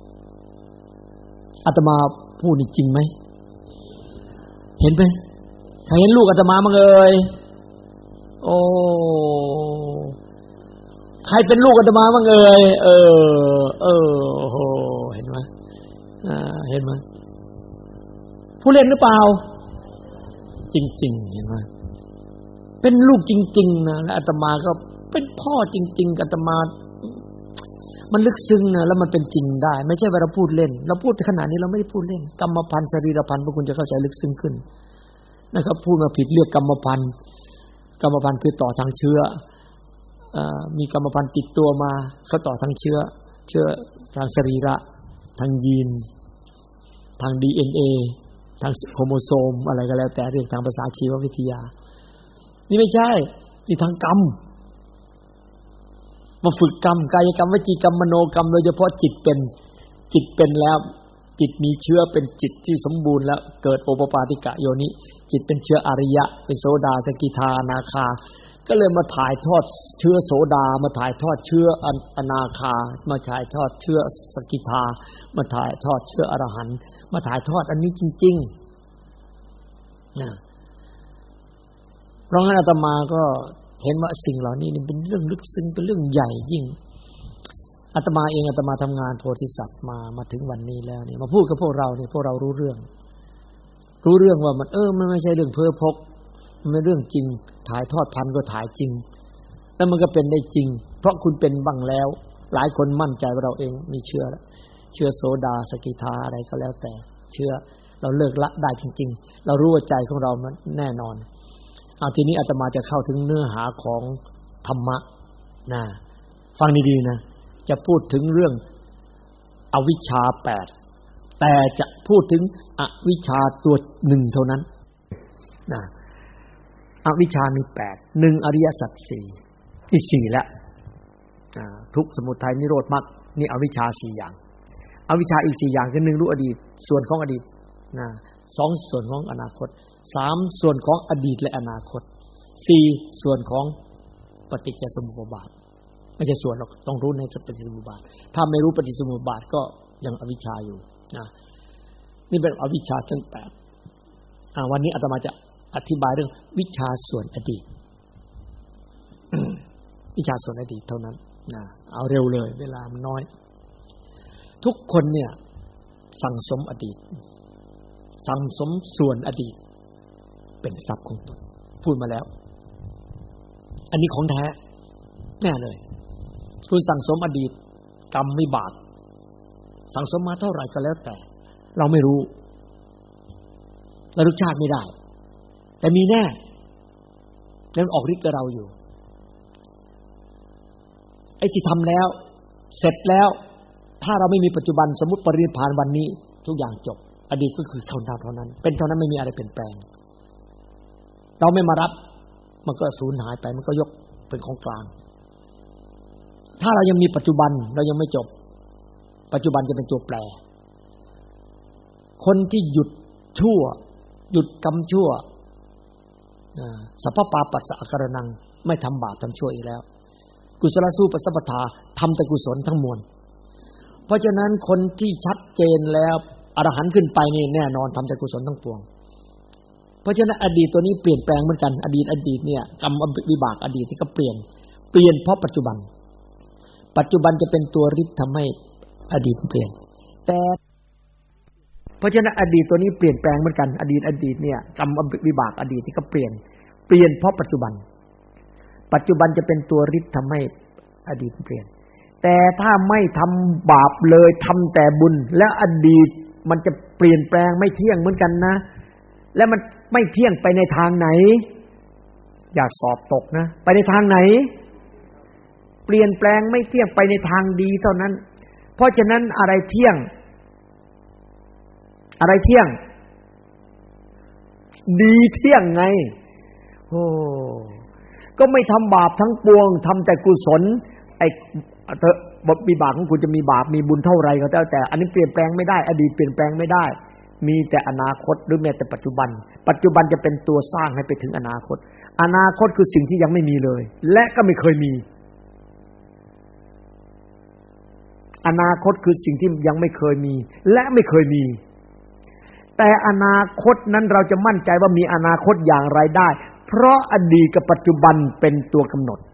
อาตมาพูดนี่จริงไหมเห็นไหมใครเห็นลูกอาตมาบ้างเอ่ยโอ้ใครเป็นลูกอาตมาบ้างเอ่ยเออเออโอ้โหเห็นไหมอ่าเห็นไหมผู้เล่นหรือเปล่าจริงๆเห็นไหมเป็นลูกจริงๆนะและอาตมาก็เป็นพ่อจริงๆอาตมามันลึกซึ้งนะแล้วมันเป็นจริงได้ไม่ใช่ว่าเราพูดเล่นเราพูดขนาดนี้เราไม่ได้พูดเล่นกรรมพันธุ์สรีระพันธุ์พวกคุณจะเข้าใจลึกซึ้งขึ้นนะครับพูดมาผิดเรียกกรรมพันธุ์กรรมพันธุ์คือต่อทางเชื้อมีกรรมพันธุ์ติดตัวมาเขาต่อทางเชื้อเชื้อทางสรีระทางยีนทาง ดี เอ็น เอ ทางโครโมโซมอะไรก็แล้วแต่เรียกทางภาษาชีววิทยานี่ไม่ใช่นี่ทางกรรมมาฝึกกรรมกายกรรมวจีกรรมมโนกรรมโดยเฉพาะจิตเป็นจิตเป็นแล้วจิตมีเชื้อเป็นจิตที่สมบูรณ์แล้วเกิดโอปปาติกะโยนิจิตเป็นเชื้ออริยะเป็นโสดาสกิทาอนาคาก็เลยมาถ่ายทอดเชื้อโสดามาถ่ายทอดเชื้ออนาคามาถ่ายทอดเชื้อสกิทามาถ่ายทอดเชื้ออรหันต์มาถ่ายทอดอันนี้จริงๆนะเพราะงั้นอาตมาก็เห็นว่าสิ่งเหล่านี้เป็นเรื่องลึกซึ้งเป็นเรื่องใหญ่ยิ่งอาตมาเองอาตมาทำงานโพธิสัตว์มามาถึงวันนี้แล้วนี่มาพูดกับพวกเราเนี่ยพวกเรารู้เรื่องรู้เรื่องว่ามันเออมันไม่ใช่เรื่องเพ้อพกมันเป็นเรื่องจริงถ่ายทอดพันธุ์ก็ถ่ายจริงแล้วมันก็เป็นได้จริงเพราะคุณเป็นบ้างแล้วหลายคนมั่นใจว่าเราเองมีเชื้อแล้วเชื้อโสดาสกิทาอะไรก็แล้วแต่เชื้อเราเลิกละได้จริงๆเรารู้ว่าใจของเรามันแน่นอนเอาทีนี้อาตมาจะเข้าถึงเนื้อหาของธรรมะนะฟังดีๆนะจะพูดถึงเรื่องอวิชชาแปดแต่จะพูดถึงอวิชชาตัวหนึ่งเท่านั้นนะอวิชชามีแปดหนึ่งอริยสัจสี่ที่สี่แล้วทุกข์สมุทัยนิโรธมรรคนี่อวิชชาสี่อย่างอวิชชาอีกสี่อย่างคือหนึ่งรู้อดีตส่วนของอดีตนะสองส่วนของอนาคตสามส่วนของอดีตและอนาคตสี่ส่วนของปฏิจจสมุปบาทไม่ใช่ส่วนหรอกต้องรู้ในปฏิจจสมุปบาทถ้าไม่รู้ปฏิจจสมุปบาทก็ยังอวิชชาอยู่นะนี่เป็นอวิชชาทั้งแปดอ่าวันนี้อาตมาจะอธิบายเรื่องวิชาส่วนอดีต วิชาส่วนอดีตเท่านั้นนะเอาเร็วเลยเวลามันน้อยทุกคนเนี่ยสั่งสมอดีตสั่งสมส่วนอดีตเป็นทรัพย์ของตนพูดมาแล้วอันนี้ของแท้แน่เลยคุณสั่งสมอดีตกรรมวิบากสั่งสมมาเท่าไหร่ก็แล้วแต่เราไม่รู้ระลึกชาติไม่ได้แต่มีแน่แล้วออกฤทธิ์กับเราอยู่ไอ้ที่ทำแล้วเสร็จแล้วถ้าเราไม่มีปัจจุบันสมมุติปรินิพพานวันนี้ทุกอย่างจบอดีตก็คือเท่านั้นเท่านั้นเป็นเท่านั้นไม่มีอะไรเปลี่ยนแปลงเราไม่มารับมันก็สูญหายไปมันก็ยกเป็นของกลางถ้าเรายังมีปัจจุบันเรายังไม่จบปัจจุบันจะเป็นตัวแปรคนที่หยุดชั่วหยุดกรรมชั่วสัพพปาปัสสะอาการนังไม่ทำบาปทำชั่วอีกแล้วกุศลสู้ปัสสัพพทาทำแต่กุศลทั้งมวลเพราะฉะนั้นคนที่ชัดเจนแล้วอรหันต์ขึ้นไปนี่แน่นอนทำแต่กุศลทั้งปวงเพราะฉะนั้นอดีตตัวนี้เปลี่ยนแปลงเหมือนกันอดีตอดีตเนี่ยกรรมวิบากอดีตที่ก็เปลี่ยนเปลี่ยนเพราะปัจจุบันปัจจุบันจะเป็นตัวริดทำให้อดีตเปลี่ยนแต่เพราะฉะนั้นอดีตตัวนี้เปลี่ยนแปลงเหมือนกันอดีตอดีตเนี่ยกรรมวิบากอดีตที่ก็เปลี่ยนเปลี่ยนเพราะปัจจุบันปัจจุบันจะเป็นตัวริดทำให้อดีตเปลี่ยนแต่ถ้าไม่ทำบาปเลยทำแต่บุญและอดีตมันจะเปลี่ยนแปลงไม่เที่ยงเหมือนกันนะและมันไม่เที่ยงไปในทางไหนอย่าสอบตกนะไปในทางไหนเปลี่ยนแปลงไม่เที่ยงไปในทางดีเท่านั้นเพราะฉะนั้นอะไรเที่ยงอะไรเที่ยงดีเที่ยงไงโอ้ก็ไม่ทำบาปทั้งปวงทำแต่กุศลไอ้เถอะวิบากของคุณจะมีบาปมีบุญเท่าไรก็แล้วแต่อันนี้เปลี่ยนแปลงไม่ได้อดีตเปลี่ยนแปลงไม่ได้มีแต่อนาคตหรือแม้แต่ปัจจุบันปัจจุบันจะเป็นตัวสร้างให้ไปถึงอนาคตอนาคตคือสิ่งที่ยังไม่มีเลยและก็ไม่เคยมีอนาคตคือสิ่งที่ยังไม่เคยมีและไม่เคยมีแต่อนาคตนั้นเราจะมั่นใจว่ามีอนาคตอย่างไรได้เพราะอดีตกับปัจจุบันเป็นตัวกำหนด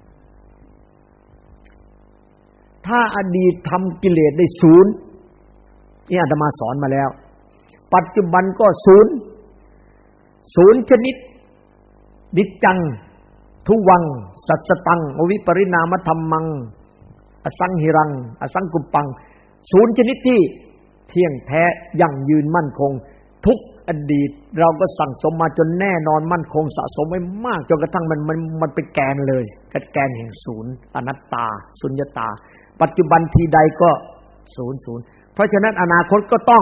ถ้าอดีตทำกิเลสได้ศูนย์นี่อาตมาสอนมาแล้วปัจจุบันก็ศูนย์ศูนย์ชนิดนิจจังทุวังสัจตังอวิปริณามธรรมังอสังหิรังอสังกุปปังศูนย์ชนิดที่เที่ยงแท้ยั่งยืนมั่นคงทุกอดีตเราก็สั่งสมมาจนแน่นอนมั่นคงสะสมไว้มากจนกระทั่งมันมันมันเป็นแกนเลยแกนแห่งศูนย์อนัตตาสุญญตาปัจจุบันทีใดก็ศูนย์ศูนย์เพราะฉะนั้นอนาคตก็ต้อง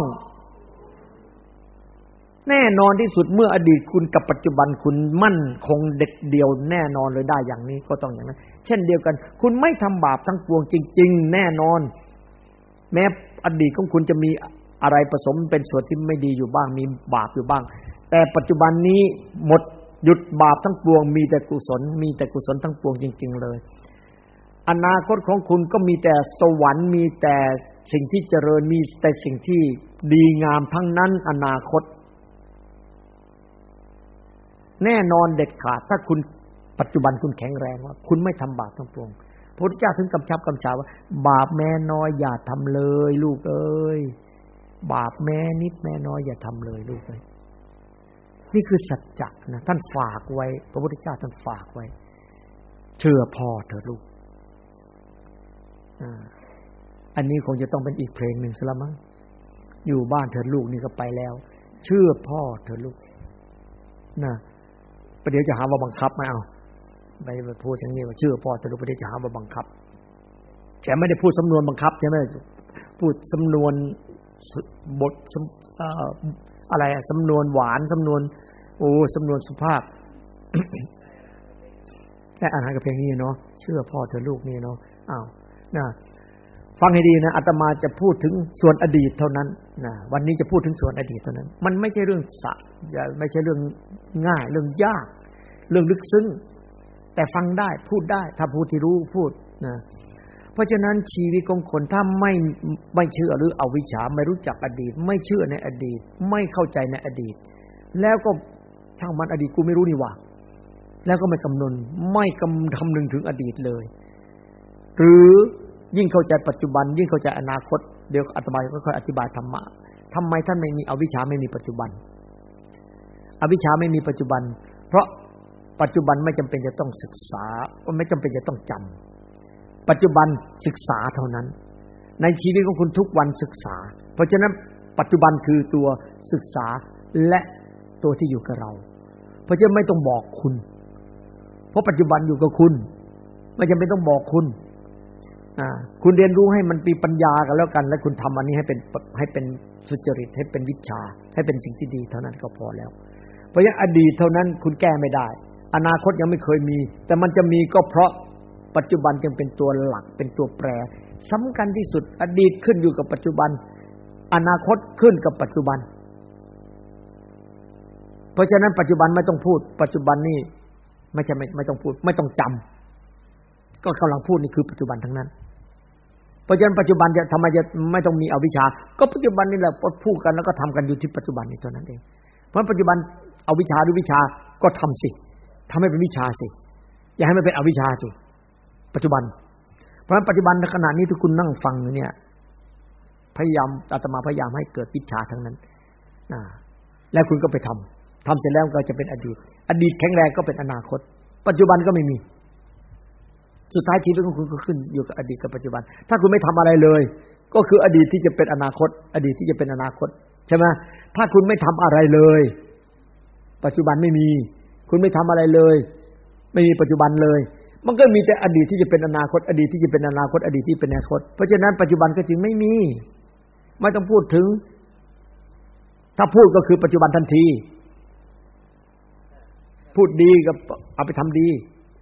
แน่นอนที่สุดเมื่ออดีตคุณกับปัจจุบันคุณมั่นคงเด็ดเดียวแน่นอนเลยได้อย่างนี้ก็ต้องอย่างนั้นเช่นเดียวกันคุณไม่ทำบาปทั้งปวงจริงๆแน่นอนแม้อดีตของคุณจะมีอะไรผสมเป็นส่วนที่ไม่ดีอยู่บ้างมีบาปอยู่บ้างแต่ปัจจุบันนี้หมดหยุดบาปทั้งปวงมีแต่กุศลมีแต่กุศลทั้งปวงจริงๆเลยอนาคตของคุณก็มีแต่สวรรค์มีแต่สิ่งที่เจริญมีแต่สิ่งที่ดีงามทั้งนั้นอนาคตแน่นอนเด็ดขาดถ้าคุณปัจจุบันคุณแข็งแรงว่าคุณไม่ทำบาปทั้งปวงพระพุทธเจ้าถึงกำชับกำชาว่าบาปแม้น้อยอย่าทำเลยลูกเอ้ยบาปแม้นิดแม้น้อยอย่าทำเลยลูกเอ้ยนี่คือสัจจะนะท่านฝากไว้พระพุทธเจ้าท่านฝากไว้เชื่อพ่อเถอะลูกอันนี้คงจะต้องเป็นอีกเพลงหนึ่งซะละมั้งอยู่บ้านเถอะลูกนี่ก็ไปแล้วเชื่อพ่อเถอะลูกนะประเดี๋ยวจะหาว่าบังคับไม่เอาไปพูดอย่างนี้ว่าเชื่อพ่อเถอะลูกประเดี๋ยวจะหาว่าบังคับแต่ไม่ได้พูดสำนวนบังคับใช่ไหมพูดสำนวนบทอะไรสำนวนหวานสำนวนโอ้สำนวนสุภาพแต่อ่านกับเพลงนี้เนาะเชื่อพ่อเถอะลูกนี่เนาะอ้าวนะฟังให้ดีนะอาตมาจะพูดถึงส่วนอดีตเท่านั้นนะวันนี้จะพูดถึงส่วนอดีตเท่านั้นมันไม่ใช่เรื่องสะไม่ใช่เรื่องง่ายเรื่องยากเรื่องลึกซึ้งแต่ฟังได้พูดได้ถ้าผู้ที่รู้พูดนะเพราะฉะนั้นชีวิตของคนถ้าไม่ไม่เชื่อหรืออวิชชาไม่รู้จักอดีตไม่เชื่อในอดีตไม่เข้าใจในอดีตแล้วก็ช่างมันอดีตกูไม่รู้นี่หว่าแล้วก็ไม่คำนึงไม่คำคำนึงถึงอดีตเลยหรือยิ่งเข้าใจปัจจุบันยิ่งเข้าใจอนาคตเดี๋ยวอาตมาค่อยๆอธิบายธรรมะทำไมท่านไม่มีอวิชชาไม่มีปัจจุบันอวิชชาไม่มีปัจจุบันเพราะปัจจุบันไม่จำเป็นจะต้องศึกษาไม่จำเป็นจะต้องจำปัจจุบันศึกษาเท่านั้นในชีวิตของคุณทุกวันศึกษาเพราะฉะนั้นปัจจุบันคือตัวศึกษาและตัวที่อยู่กับเราเพราะฉะนั้นไม่ต้องบอกคุณเพราะปัจจุบันอยู่กับคุณไม่จำเป็นต้องบอกคุณอ่าคุณเรียนรู้ให้มันมีปัญญากันแล้วกันแล้วคุณทำอันนี้ให้เป็นให้เป็นสุจริตให้เป็นวิชาให้เป็นสิ่งที่ดีเท่านั้นก็พอแล้วเพราะฉะนั้นอดีตเท่านั้นคุณแก้ไม่ได้อนาคตยังไม่เคยมีแต่มันจะมีก็เพราะปัจจุบันจึงเป็นตัวหลักเป็นตัวแปรสำคัญที่สุดอดีตขึ้นอยู่กับปัจจุบันอนาคตขึ้นกับปัจจุบันเพราะฉะนั้นปัจจุบันไม่ต้องพูดปัจจุบันนี่ไม่ใช่ไม่ไม่ต้องพูดไม่ต้องจำก็กำลังพูดนี่คือปัจจุบันทั้งนั้นเพราะฉะนั้นปัจจุบันจะทำไมจะไม่ต้องมีอวิชชาก็ปัจจุบันนี่แหละพูดกันแล้วก็ทำกันอยู่ที่ปัจจุบันนี่เท่านั้นเองเพราะปัจจุบันอวิชชาหรือวิชาก็ทำสิทำให้เป็นวิชาสิอย่าให้มันเป็นอวิชชาสิปัจจุบันเพราะฉะนั้นปัจจุบันในขณะนี้ที่คุณนั่งฟังเนี่ยพยายามอาตมาพยายามให้เกิดวิชาทั้งนั้นนะแล้วคุณก็ไปทำทำเสร็จแล้วก็จะเป็นอดีตอดีตแข็งแรงก็เป็นอนาคตปัจจุบันก็ไม่มีสุดท้ายชีวิตของคุณก็ขึ้นอยู่กับอดีตกับปัจจุบันถ้าคุณไม่ทำอะไรเลยก็คืออดีตที่จะเป็นอนาคตอดีตที่จะเป็นอนาคตใช่ไหมถ้าคุณไม่ทำอะไรเลยปัจจุบันไม่มีคุณไม่ทำอะไรเลยไม่มีปัจจุบันเลยมันก็มีแต่อดีตที่จะเป็นอนาคตอดีตที่จะเป็นอนาคตอดีตที่เป็นอนาคตเพราะฉะนั้นปัจจุบันก็จึงไม่มีไม่ต้องพูดถึงถ้าพูดก็คือปัจจุบันทันทีพูดดีก็เอาไปทำดี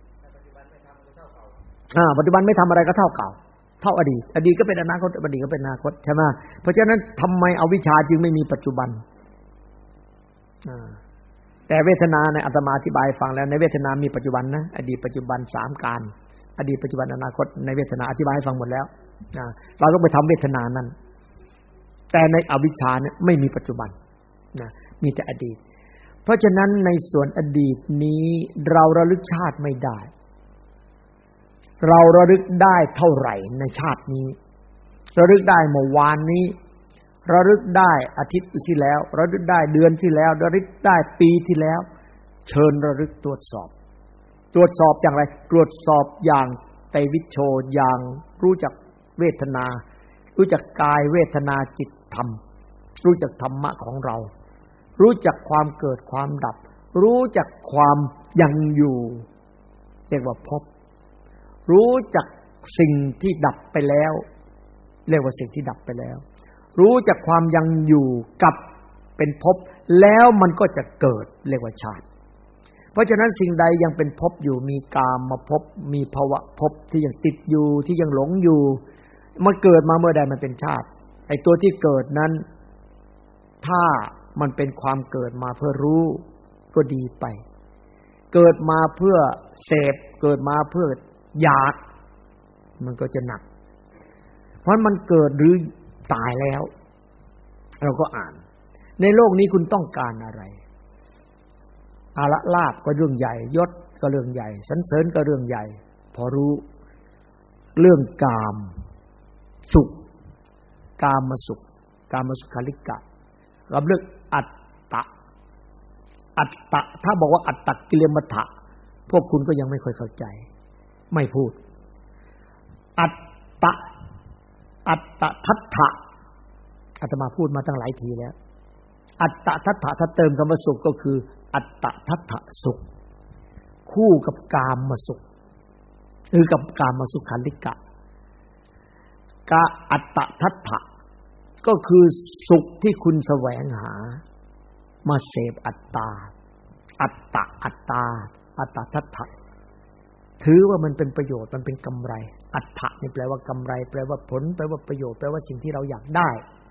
อ่าปัจจุบันไม่ทำอะไรก็เท่าเก่าเท่าอดีตอดีตก็เป็นอนาคตอดีตก็เป็นอนาคตใช่ไหมเพราะฉะนั้นทำไมอวิชชาจึงไม่มีปัจจุบันอ่าแต่เวทนาในอาตมาอธิบายฟังแล้วในเวทนามีปัจจุบันนะอดีตปัจจุบันสามการอดีตปัจจุบันอนาคตในเวทนาอธิบายให้ฟังหมดแล้วนะเราต้องไปทำเวทนานั้นแต่ในอวิชชาเนี่ยไม่มีปัจจุบันนะมีแต่อดีตเพราะฉะนั้นในส่วนอดีตนี้เราระลึกชาติไม่ได้เราระลึกได้เท่าไหร่ในชาตินี้ระลึกได้เมื่อวานนี้ระลึกได้อาทิตย์ที่แล้วระลึกได้เดือนที่แล้วระลึกได้ปีที่แล้วเชิญระลึกตรวจสอบตรวจสอบอย่างไรตรวจสอบอย่างไตรวิชโชอย่างรู้จักเวทนารู้จักกายเวทนาจิตธรรมรู้จักธรรมะของเรารู้จักความเกิดความดับรู้จักความยังอยู่เรียกว่าภพรู้จักสิ่งที่ดับไปแล้วเรียกว่าสิ่งที่ดับไปแล้วรู้จักความยังอยู่กับเป็นภพแล้วมันก็จะเกิดเรียกว่าชาติเพราะฉะนั้นสิ่งใดยังเป็นภพอยู่มีกามภพมีภวะภพที่ยังติดอยู่ที่ยังหลงอยู่มันเกิดมาเมื่อใดมันเป็นชาติไอ้ตัวที่เกิดนั้นถ้ามันเป็นความเกิดมาเพื่อรู้ก็ดีไปเกิดมาเพื่อเสพเกิดมาเพื่ออยากมันก็จะหนักเพราะมันเกิดหรือตายแล้วเราก็อ่านในโลกนี้คุณต้องการอะไรอาละลาภก็เรื่องใหญ่ยศก็เรื่องใหญ่สรรเสริญก็เรื่องใหญ่พอรู้เรื่องกามสุขกามสุขกามสุขาริกะกับเรื่องอัตตะอัตตะถ้าบอกว่าอัตตกิเลมัฏฐะพวกคุณก็ยังไม่ค่อยเข้าใจไม่พูดอัตตะอัตตทัฏฐะอาตมาพูดมาตั้งหลายทีแล้วอัตตทัฏฐะถ้าเติมคำว่าสุขก็คืออัตตทัฏฐะสุขคู่กับกามสุขหรือกับกามสุขันธิกะกะอัตตทัฏฐะก็คือสุขที่คุณแสวงหามาเสพอัตตาอัตตะอัตตาอัตตทัฏฐะถือว่ามันเป็นประโยชน์มันเป็นกำไรอัตถะนี่แปลว่ากำไรแปลว่าผลแปลว่าประโยชน์แปลว่าสิ่งที่เราอยากได้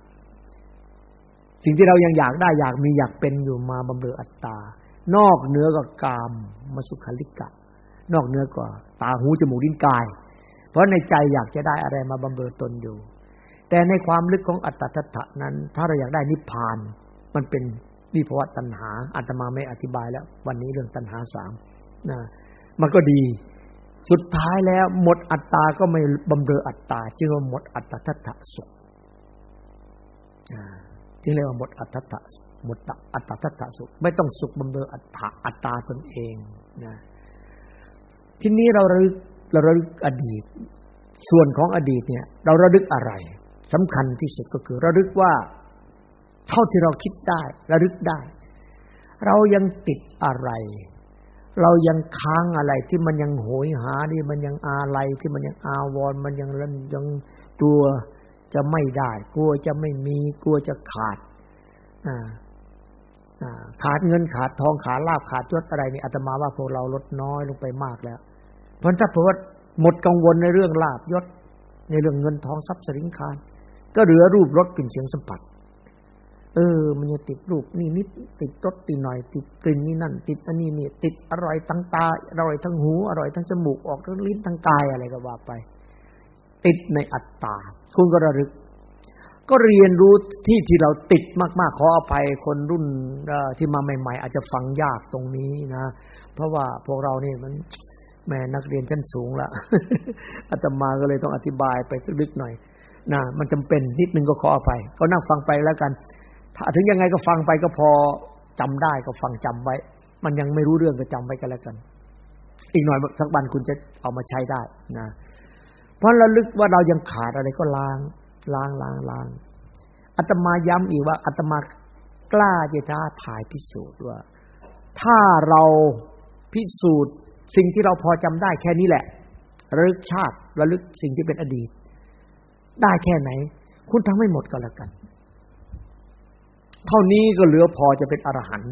สิ่งที่เรายังอยากได้อยากมีอยากเป็นอยู่มาบำเรออัตตานอกเหนือกับกามมสุขันธิกะนอกเหนือกว่าตาหูจมูกลิ้นกายเพราะในใจอยากจะได้อะไรมาบำเรอตนอยู่แต่ในความลึกของอัตตทัฏฐะนั้นถ้าเราอยากได้นิพพานมันเป็นวิภวตัณหาอาตมาไม่อธิบายแล้ววันนี้เรื่องตัณหาสามนะมันก็ดีสุดท้ายแล้วหมดอัตตาก็ไม่บำเรออัตตาจึงว่าหมดอัตตทัฏฐะสุขจึงเรียกว่าหมดอัตตทัฏฐะหมดอัตตทัฏฐะสุขไม่ต้องสุขบำเรออัตตาอัตตาตนเองนะทีนี้เราระลึกเราระลึกอดีตส่วนของอดีตเนี่ยเราระลึกอะไรสำคัญที่สุดก็คือระลึกว่าเท่าที่เราคิดได้ระลึกได้เรายังติดอะไรเรายังค้างอะไรที่มันยังโหยหานี่มันยังอาลัยที่มันยังอาวรณ์มันยังยังกลัวจะไม่ได้กลัวจะไม่มีกลัวจะขาดอ่าอ่าขาดเงินขาดทองขาดลาภขาดยศอะไรนี่อาตมาว่าพวกเราลดน้อยลงไปมากแล้วเพราะถ้าเผื่อหมดกังวลในเรื่องลาภยศในเรื่องเงินทองทรัพย์สินคารก็เหลือรูปรสกลิ่นเสียงสัมผัสเออมันจะติดรูปนี่นิดติดรสติดหน่อยติดกลิ่นนี่นั่นติดอันนี้นี่ติดอร่อยทั้งตาอร่อยทั้งหูอร่อยทั้งจมูกออกทั้งลิ้นทั้งกายอะไรก็ว่าไปติดในอัตตาคุณก็ระลึกก็เรียนรู้ที่ที่เราติดมากๆขออภัยคนรุ่นที่มาใหม่ๆอาจจะฟังยากตรงนี้นะเพราะว่าพวกเรานี่มันแม่นักเรียนชั้นสูงละอาตมาก็เลยต้องอธิบายไปลึกๆหน่อยนะมันจำเป็นนิดนึงก็ขออภัยก็นั่งฟังไปแล้วกันถ้าถึงยังไงก็ฟังไปก็พอจำได้ก็ฟังจำไว้มันยังไม่รู้เรื่องก็จำไว้กันแล้วกันอีกหน่อยสักวันคุณจะเอามาใช้ได้นะเพราะระลึกว่าเรายังขาดอะไรก็ล้างล้างล้างล้างอาตมาย้ำอีกว่าอาตมากล้าจะท้าทายพิสูจน์ว่าถ้าเราพิสูจน์สิ่งที่เราพอจำได้แค่นี้แหละระลึกชาติระลึกสิ่งที่เป็นอดีตได้แค่ไหนคุณทำให้หมดก็แล้วกันเท่านี้ก็เหลือพอจะเป็นอรหันต์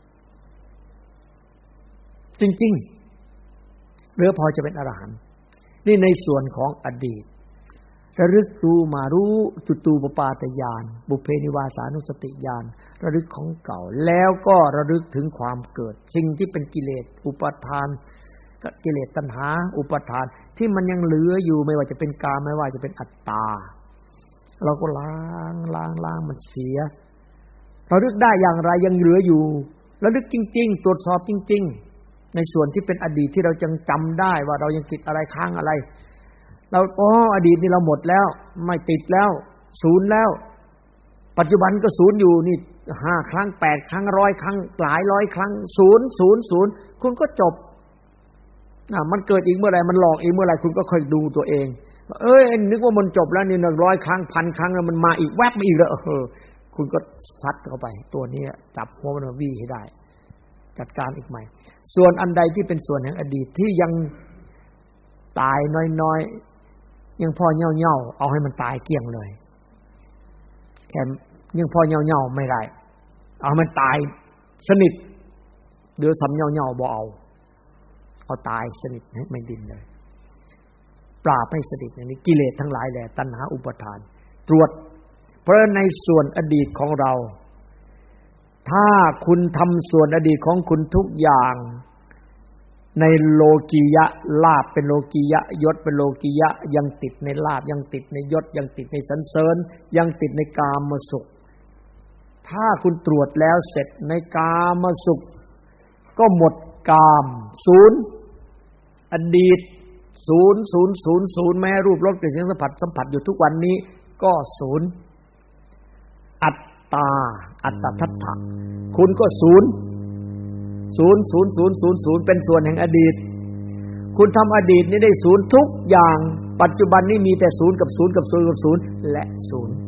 จริงๆเหลือพอจะเป็นอรหันต์นี่ในส่วนของอดีตระลึกรู้มารู้จุตูปปาตญาณบุพเพนิวาสานุสติญาณระลึกของเก่าแล้วก็ระลึกถึงความเกิดสิ่งที่เป็นกิเลสอุปาทานกิเลสตัณหาอุปาทานที่มันยังเหลืออยู่ไม่ว่าจะเป็นกามไม่ว่าจะเป็นอัตตาเราก็ล้างล้างล้างมันเสียระลึกได้อย่างไรยังเหลืออยู่ระลึกจริงๆตรวจสอบจริงๆในส่วนที่เป็นอดีตที่เราจังจำได้ว่าเรายังติดอะไรค้างอะไรเราอ๋ออดีตนี่เราหมดแล้วไม่ติดแล้วศูนย์แล้วปัจจุบันก็ศูนย์อยู่นี่ห้าครั้งแปดครั้งร้อยครั้งหลายร้อยครั้งศูนย์ ศูนย์ ศูนย์คุณก็จบน่ะมันเกิดอีกเมื่อไหร่มันหลอกอีกเมื่อไหร่คุณก็ค่อยดูตัวเองเอ้ยนึกว่ามันจบแล้วนี่หนึ่งร้อยครั้งพันครั้งแล้วมันมาอีกแวบมาอีกแล้วเออคุณก็ซัดเข้าไปตัวนี้จับหัวมันวี่ให้ได้จัดการอีกใหม่ส่วนอันใดที่เป็นส่วนแห่งอดีตที่ยังตายน้อยๆยังพอเหี่ยวๆเอาให้มันตายเกลี้ยงเลยแค่ยังพอเหี่ยวๆไม่ได้เอามันตายสนิทเดี๋ยวสำเหี่ยวๆบ่เอาเอาตายสนิทให้ไม่ดิ้นเลยปราบให้สนิทอย่างนี้กิเลสทั้งหลายแหละตัณหาอุปาทานตรวจเพราะในส่วนอดีตของเราถ้าคุณทำส่วนอดีตของคุณทุกอย่างในโลกียะลาภเป็นโลกียะยศเป็นโลกียะยังติดในลาภยังติดในยศยังติดในสรรเสริญยังติดในกามสุขถ้าคุณตรวจแล้วเสร็จในกามสุขก็หมดกามศูนย์อดีตศูนย์ ศูนย์ ศูนย์ ศูนย์แม้รูปรสกลิ่นเสียงสัมผัสสัมผัสอยู่ทุกวันนี้ก็ศูนย์อัตตาอัตตทัฏฐะคุณก็ศูนย์ศูนย์ ศูนย์ ศูนย์ ศูนย์ ศูนย์เป็นส่วนแห่งอดีตคุณทำอดีตนี้ได้ศูนย์ทุกอย่างปัจจุบันนี้มีแต่ศูนย์กับศูนย์กับศูนย์กับศูนย์และศูนย์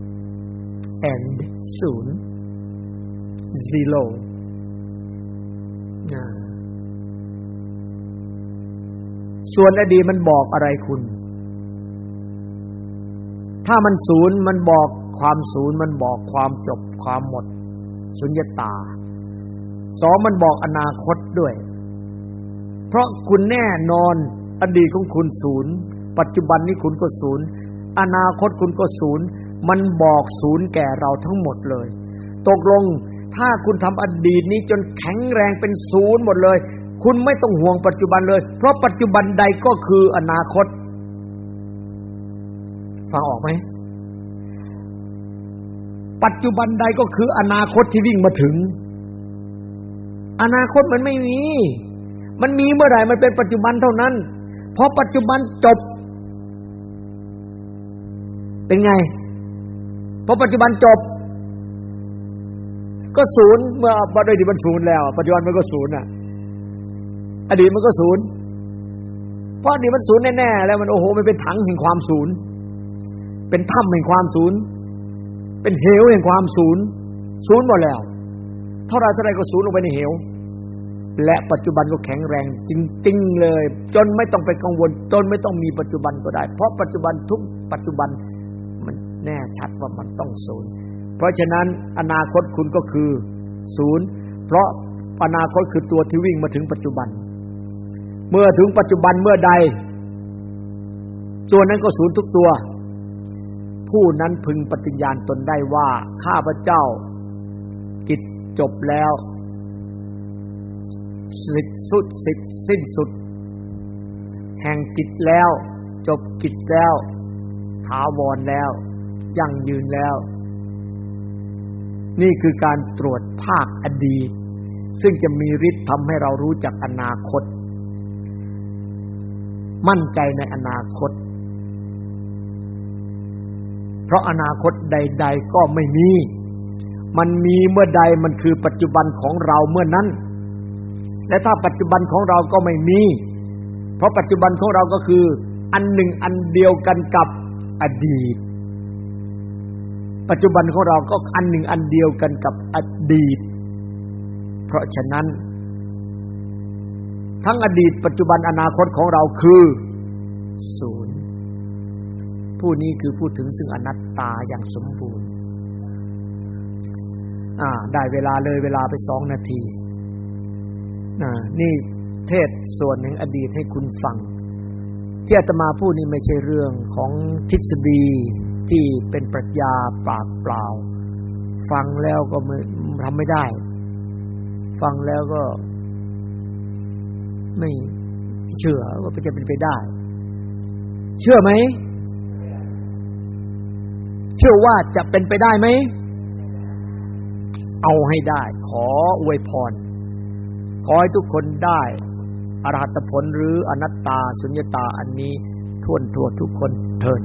and ศูนย์ zero นะส่วนอดีตมันบอกอะไรคุณถ้ามันศูนย์มันบอกความศูนย์มันบอกความจบความหมดสุญญตาสองมันบอกอนาคตด้วยเพราะคุณแน่นอนอดีตของคุณศูนย์ปัจจุบันนี้คุณก็ศูนย์อนาคตคุณก็ศูนย์มันบอกศูนย์แก่เราทั้งหมดเลยตกลงถ้าคุณทำอดีตนี้จนแข็งแรงเป็นศูนย์หมดเลยคุณไม่ต้องห่วงปัจจุบันเลยเพราะปัจจุบันใดก็คืออนาคตฟังออกไหมปัจจุบันใดก็คืออนาคตที่วิ่งมาถึงอนาคตมันไม่มีมันมีเมื่อไหร่มันเป็นปัจจุบันเท่านั้นพอปัจจุบันจบเป็นไงพอปัจจุบันจบก็ศูนย์เมื่ออดีตมันศูนย์แล้วปัจจุบันมันก็ศูนย์อ่ะอดีตมันก็ศูนย์เพราะอดีตมันศูนย์แน่ๆแล้วมันโอ้โหมันเป็นถังแห่งความศูนย์เป็นถ้ำแห่งความศูนย์เป็นเหวแห่งความศูนย์ศูนย์หมดแล้วเท่าไรเท่าไรก็ศูนย์ลงไปในเหวและปัจจุบันก็แข็งแรงจริงๆเลยจนไม่ต้องไปกังวลจนไม่ต้องมีปัจจุบันก็ได้เพราะปัจจุบันทุกปัจจุบันมันแน่ชัดว่ามันต้องศูนย์เพราะฉะนั้นอนาคตคุณก็คือศูนย์เพราะอนาคตคือตัวที่วิ่งมาถึงปัจจุบันเมื่อถึงปัจจุบันเมื่อใดตัวนั้นก็ศูนย์ทุกตัวผู้นั้นพึงปฏิญญาณตนได้ว่าข้าพเจ้ากิจจบแล้วสิ้นสุดสิ้นสุดแห่งกิจแล้วจบกิจแล้วถาวรแล้วยั่งยืนแล้วนี่คือการตรวจภาคอดีตซึ่งจะมีฤทธิ์ทำให้เรารู้จักอนาคตมั่นใจในอนาคตเพราะอนาคตใดๆก็ไม่มีมันมีเมื่อใดมันคือปัจจุบันของเราเมื่อนั้นและถ้าปัจจุบันของเราก็ไม่มีเพราะปัจจุบันของเราก็คืออันหนึ่งอันเดียวกันกับอดีตปัจจุบันของเราก็อันหนึ่งอันเดียวกันกับอดีตเพราะฉะนั้นทั้งอดีตปัจจุบันอนาคตของเราคือศูนย์ผู้นี้คือพูดถึงซึ่งอนัตตาอย่างสมบูรณ์อ่าได้เวลาเลยเวลาไปสองนาทีอ่านี่เทศส่วนแห่งอดีตให้คุณฟังที่อาตมาพูดนี่ไม่ใช่เรื่องของทฤษฎีที่เป็นปรัชญาปากเปล่าฟังแล้วก็ไม่ทำไม่ได้ฟังแล้วก็ไม่เชื่อว่าจะเป็นไปได้เชื่อไหมเชื่อว่าจะเป็นไปได้ไหมเอาให้ได้ขออวยพรขอให้ทุกคนได้อรหัตผลหรืออนัตตาสุญญตาอันนี้ทั่วทั่วทุกคนเถิด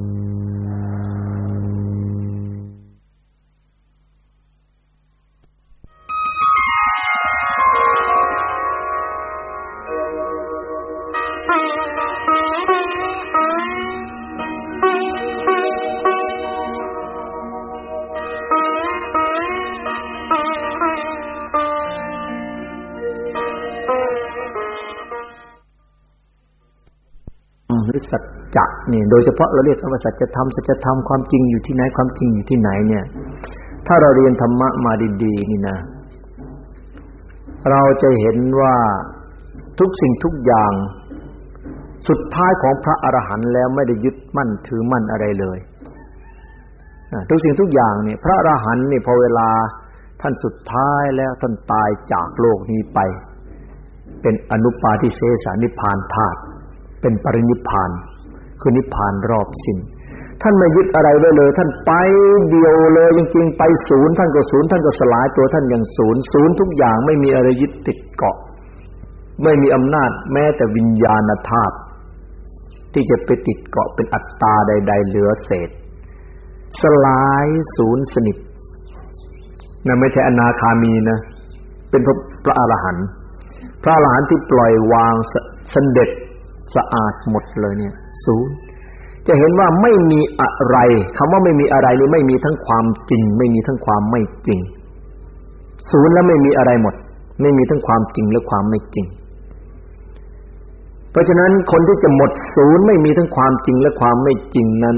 สัจจะนี่โดยเฉพาะเราเรียกว่าสัจธรรมสัจธรรมความจริงอยู่ที่ไหนความจริงอยู่ที่ไหนเนี่ยถ้าเราเรียนธรรมะมาดีๆนี่นะเราจะเห็นว่าทุกสิ่งทุกอย่างสุดท้ายของพระอรหันต์แล้วไม่ได้ยึดมั่นถือมั่นอะไรเลยทุกสิ่งทุกอย่างเนี่ยพระอรหันต์นี่พอเวลาท่านสุดท้ายแล้วท่านตายจากโลกนี้ไปเป็นอนุปาทิเสสนิพพานธาตุเป็นปรินิพพานคือนิพพานรอบสิ้นท่านไม่ยึดอะไรไว้เลยท่านไปเดียวเลยจริงๆไปศูนย์ท่านก็ศูนย์ท่านก็สลายตัวท่านอย่างศูนย์ศูนย์ทุกอย่างไม่มีอะไรยึดติดเกาะไม่มีอำนาจแม้แต่วิญญาณธาตุที่จะไปติดเกาะเป็นอัตตาใดๆเหลือเศษสลายศูนย์สนิทนั่นไม่ใช่อนาคามีนะเป็นพระพระอรหันต์พระอรหันต์ที่ปล่อยวางเสด็จสะอาดหมดเลยเนี่ยศูนย์จะเห็นว่าไม่มีอะไรคำว่าไม่มีอะไรนี่ไม่มีทั้งความจริงไม่มีทั้งความไม่จริงศูนย์แล้วไม่มีอะไรหมดไม่มีทั้งความจริงและความไม่จริงเพราะฉะนั้นคนที่จะหมดศูนย์ไม่มีทั้งความจริงและความไม่จริงนั้น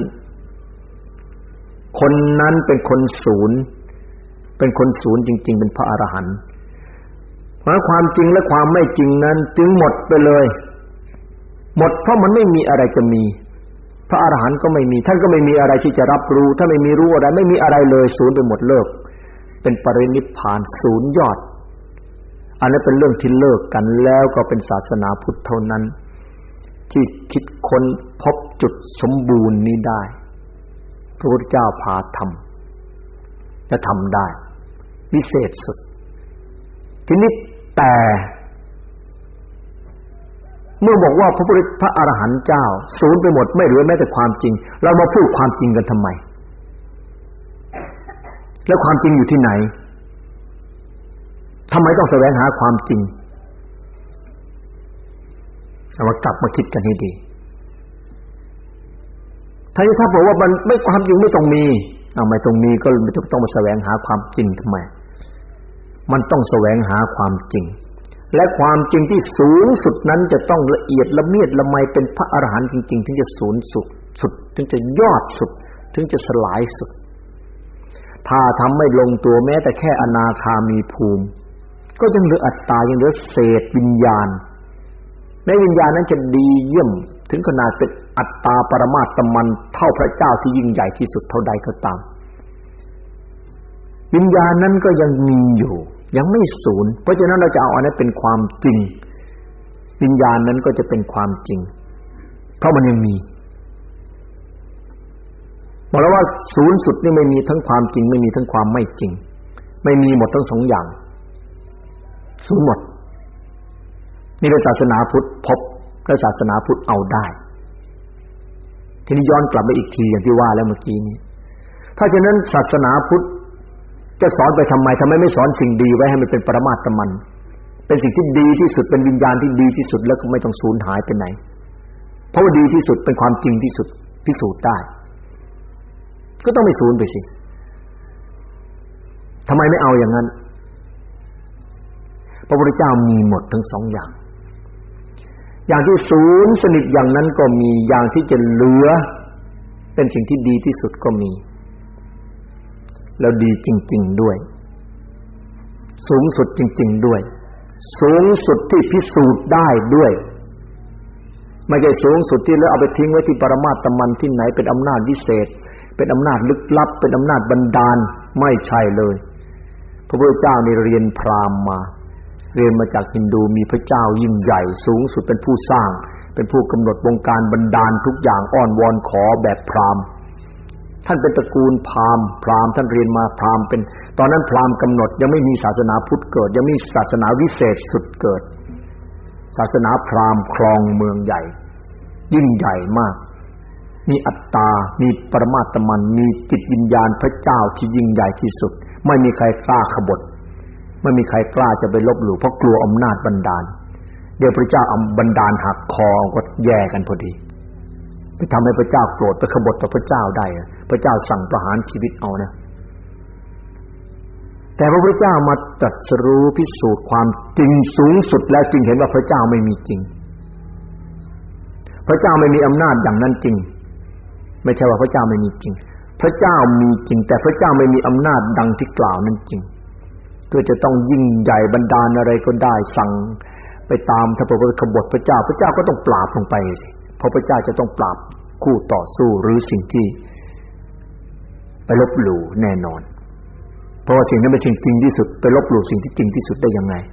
คนนั้นเป็นคนศูนย์เป็นคนศูนย์จริงๆเป็นพระอรหันต์เพราะความจริงและความไม่จริงนั้นจึงหมดไปเลยหมดเพราะมันไม่มีอะไรจะมีพระอรหันต์ก็ไม่มีท่านก็ไม่มีอะไรที่จะรับรู้ถ้าไม่มีรู้อะไรไม่มีอะไรเลยศูนย์ไปหมดเลิกเป็นปรินิพพานศูนย์ยอดอันนั้นเป็นเรื่องที่เลิกกันแล้วก็เป็นศาสนาพุทธเท่านั้นที่คิดค้นพบจุดสมบูรณ์นี้ได้พระพุทธเจ้าพาทำจะทำได้วิเศษสุดทีนี้แต่เมื่อบอกว่าพระพุทธพระอรหันต์เจ้าศูนย์ไปหมดไม่เหลือแม้แต่ความจริงเรามาพูดความจริงกันทำไมแล้วความจริงอยู่ที่ไหนทำไมต้องแสวงหาความจริงเอามากลับมาคิดกันให้ดีถ้าถ้าบอกว่ามันไม่ความจริงไม่ต้องมีเอาไม่ต้องมีก็ไม่ต้องมาแสวงหาความจริงทำไมมันต้องแสวงหาความจริงและความจริงที่สูงสุดนั้นจะต้องละเอียดละเมียดละไมเป็นพระอรหันต์จริงๆถึงจะสูงสุดสุดถึงจะยอดสุดถึงจะสลายสุดถ้าทำไม่ลงตัวแม้แต่แค่อนาคามีภูมิก็ยังเหลืออัตตายังเหลือเศษวิญญาณแม้วิญญาณนั้นจะดีเยี่ยมถึงขนาดเป็นอัตตาปรมาตมันเท่าพระเจ้าที่ยิ่งใหญ่ที่สุดเท่าใดก็ตามวิญญาณนั้นก็ยังมีอยู่ยังไม่สูญเพราะฉะนั้นเราจะเอาอันนั้นเป็นความจริงวิญญาณนั้นก็จะเป็นความจริงเพราะมันยังมีบอกแล้วว่าศูนย์สุดนี่ไม่มีทั้งความจริงไม่มีทั้งความไม่จริงไม่มีหมดทั้งสองอย่างศูนย์หมดนี่เป็นศาสนาพุทธพบและศาสนาพุทธเอาได้ทีนี้ย้อนกลับไปอีกทีอย่างที่ว่าแล้วเมื่อกี้นี้ถ้าฉะนั้นศาสนาพุทธจะสอนไปทำไมทำไมไม่สอนสิ่งดีไว้ให้มันเป็นปรมาตมันเป็นสิ่งที่ดีที่สุดเป็นวิญญาณที่ดีที่สุดแล้วก็ไม่ต้องสูญหายไปไหนเพราะว่าดีที่สุดเป็นความจริงที่สุดพิสูจน์ได้ก็ต้องไม่สูญไปสิทำไมไม่เอาอย่างนั้นพระพุทธเจ้ามีหมดทั้งสองอย่างอย่างที่ศูนย์สนิทอย่างนั้นก็มีอย่างที่จะเหลือเป็นสิ่งที่ดีที่สุดก็มีแล้วดีจริงๆด้วยสูงสุดจริงๆด้วยสูงสุดที่พิสูจน์ได้ด้วยไม่ใช่สูงสุดที่แล้วเอาไปทิ้งไว้ที่ปรมาตมันที่ไหนเป็นอำนาจวิเศษเป็นอำนาจลึกลับเป็นอำนาจบันดาลไม่ใช่เลยพระพุทธเจ้านี่เรียนพราหมณ์มาเรียนมาจากฮินดูมีพระเจ้ายิ่งใหญ่สูงสุดเป็นผู้สร้างเป็นผู้กำหนดวงการบันดาลทุกอย่างอ้อนวอนขอแบบพราหมณ์ท่านเป็นตระกูลพราหมณ์พราหมณ์ท่านเรียนมาพราหมณ์เป็นตอนนั้นพราหมณ์กำหนดยังไม่มีศาสนาพุทธเกิดยังมีศาสนาวิเศษสุดเกิดศาสนาพราหมณ์ครองเมืองใหญ่ยิ่งใหญ่มากมีอัตตามีปรมาตมันมีจิตวิญญาณพระเจ้าที่ยิ่งใหญ่ที่สุดไม่มีใครกล้าขบฏไม่มีใครกล้าจะไปลบหลู่เพราะกลัวอำนาจบันดาลเดี๋ยวพระเจ้าอำบันดาลหักคอก็แย่กันพอดีไปทำให้พระเจ้าโกรธไปขบฏต่อพระเจ้าได้พระเจ้าสั่งประหารชีวิตเอานะแต่พระพุทธเจ้ามาตรัสรู้พิสูจน์ความจริงสูงสุดแล้วจึงเห็นว่าพระเจ้าไม่มีจริงพระเจ้าไม่มีอำนาจอย่างนั้นจริงไม่ใช่ว่าพระเจ้าไม่มีจริงพระเจ้ามีจริงแต่พระเจ้าไม่มีอำนาจดังที่กล่าวนั้นจริงก็จะต้องยิ่งใหญ่บันดาลอะไรก็ได้สั่งไปตามถ้าพระพุทธขบฏพระเจ้าพระเจ้าก็ต้องปราบลงไปสิเพราะพระเจ้าจะต้องปราบคู่ต่อสู้หรือสิ่งที่ไปลบหลู่แน่นอนเพราะว่าสิ่งนั้นเป็นสิ่งจริงที่สุดไปลบหลู่สิ่งที่จริงที่สุดได้ยังไง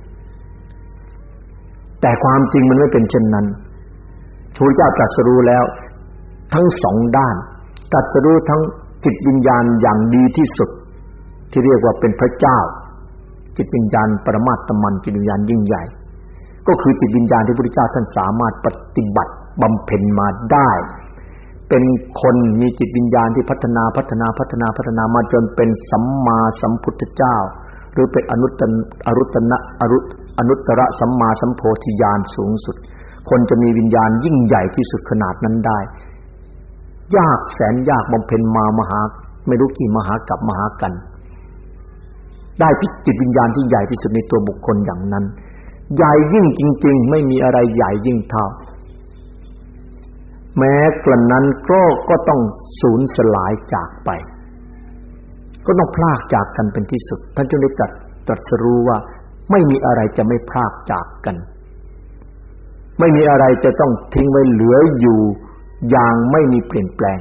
แต่ความจริงมันไม่เป็นเช่นนั้นพระพุทธเจ้าตรัสรู้แล้วทั้งสองด้านตรัสรู้ทั้งจิตวิญญาณอย่างดีที่สุดที่เรียกว่าเป็นพระเจ้าจิตวิญญาณปรมาตมันจิตวิญญาณยิ่งใหญ่ก็คือจิตวิญญาณที่พระพุทธเจ้าท่านสามารถปฏิบัติบำเพ็ญมาได้เป็นคนมีจิตวิญญาณที่พัฒนาพัฒนาพัฒนาพัฒนามาจนเป็นสัมมาสัมพุทธเจ้าหรือเป็นอนุตตรอรุตนะอรุอนุตตรสัมมาสัมโพธิญาณสูงสุดคนจะมีวิญญาณยิ่งใหญ่ที่สุดขนาดนั้นได้ยากแสนยากบำเพ็ญมามหาไม่รู้กี่มหากัปมหากันได้จิตวิญญาณที่ใหญ่ที่สุดในตัวบุคคลอย่างนั้นใหญ่ยิ่งจริงๆไม่มีอะไรใหญ่ยิ่งเท่าแม้กระนั้นก็ก็ต้องสูญสลายจากไปก็ต้องพรากจากกันเป็นที่สุดท่านจึงได้ตรัสตรัสรู้ว่าไม่มีอะไรจะไม่พรากจากกันไม่มีอะไรจะต้องทิ้งไว้เหลืออยู่อย่างไม่มีเปลี่ยนแปลง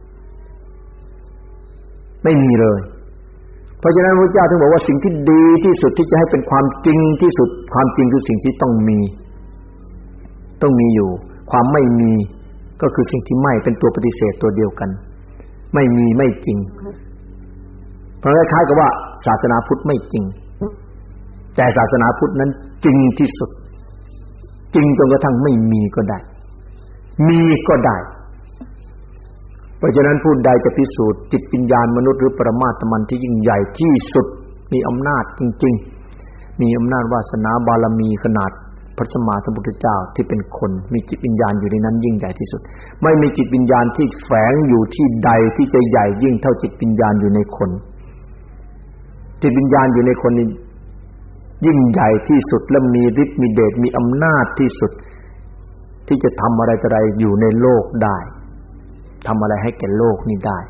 ไม่มีเลยเพราะฉะนั้นพระเจ้าถึงบอกว่าสิ่งที่ดีที่สุดที่จะให้เป็นความจริงที่สุดความจริงคือสิ่งที่ต้องมีต้องมีอยู่ความไม่มีก็คือสิ่งที่ไม่เป็นตัวปฏิเสธตัวเดียวกันไม่มีไม่จริงเพราะคล้ายๆกับว่าศาสนาพุทธไม่จริงแต่ศาสนาพุทธนั้นจริงที่สุดจริงจนกระทั่งไม่มีก็ได้มีก็ได้เพราะฉะนั้นผู้ใดจะพิสูจน์จิตวิญญาณมนุษย์หรือปรมาตมันที่ยิ่งใหญ่ที่สุดมีอำนาจจริงๆมีอำนาจวาสนาบารมีขนาดพระสัมมาสัมพุทธเจ้าที่เป็นคนมีจิตวิญญาณอยู่ในนั้นยิ่งใหญ่ที่สุดไม่มีจิตวิญญาณที่แฝงอยู่ที่ใดที่จะใหญ่ยิ่งเท่าจิตวิญญาณอยู่ในคนจิตวิญญาณอยู่ในคนนี้ยิ่งใหญ่ที่สุดและมีฤทธิ์มีเดชมีอำนาจที่สุดที่จะทำอะไรต่ออะไรอยู่ในโลกได้ทำอะไรให้แก่โลกนี้ได้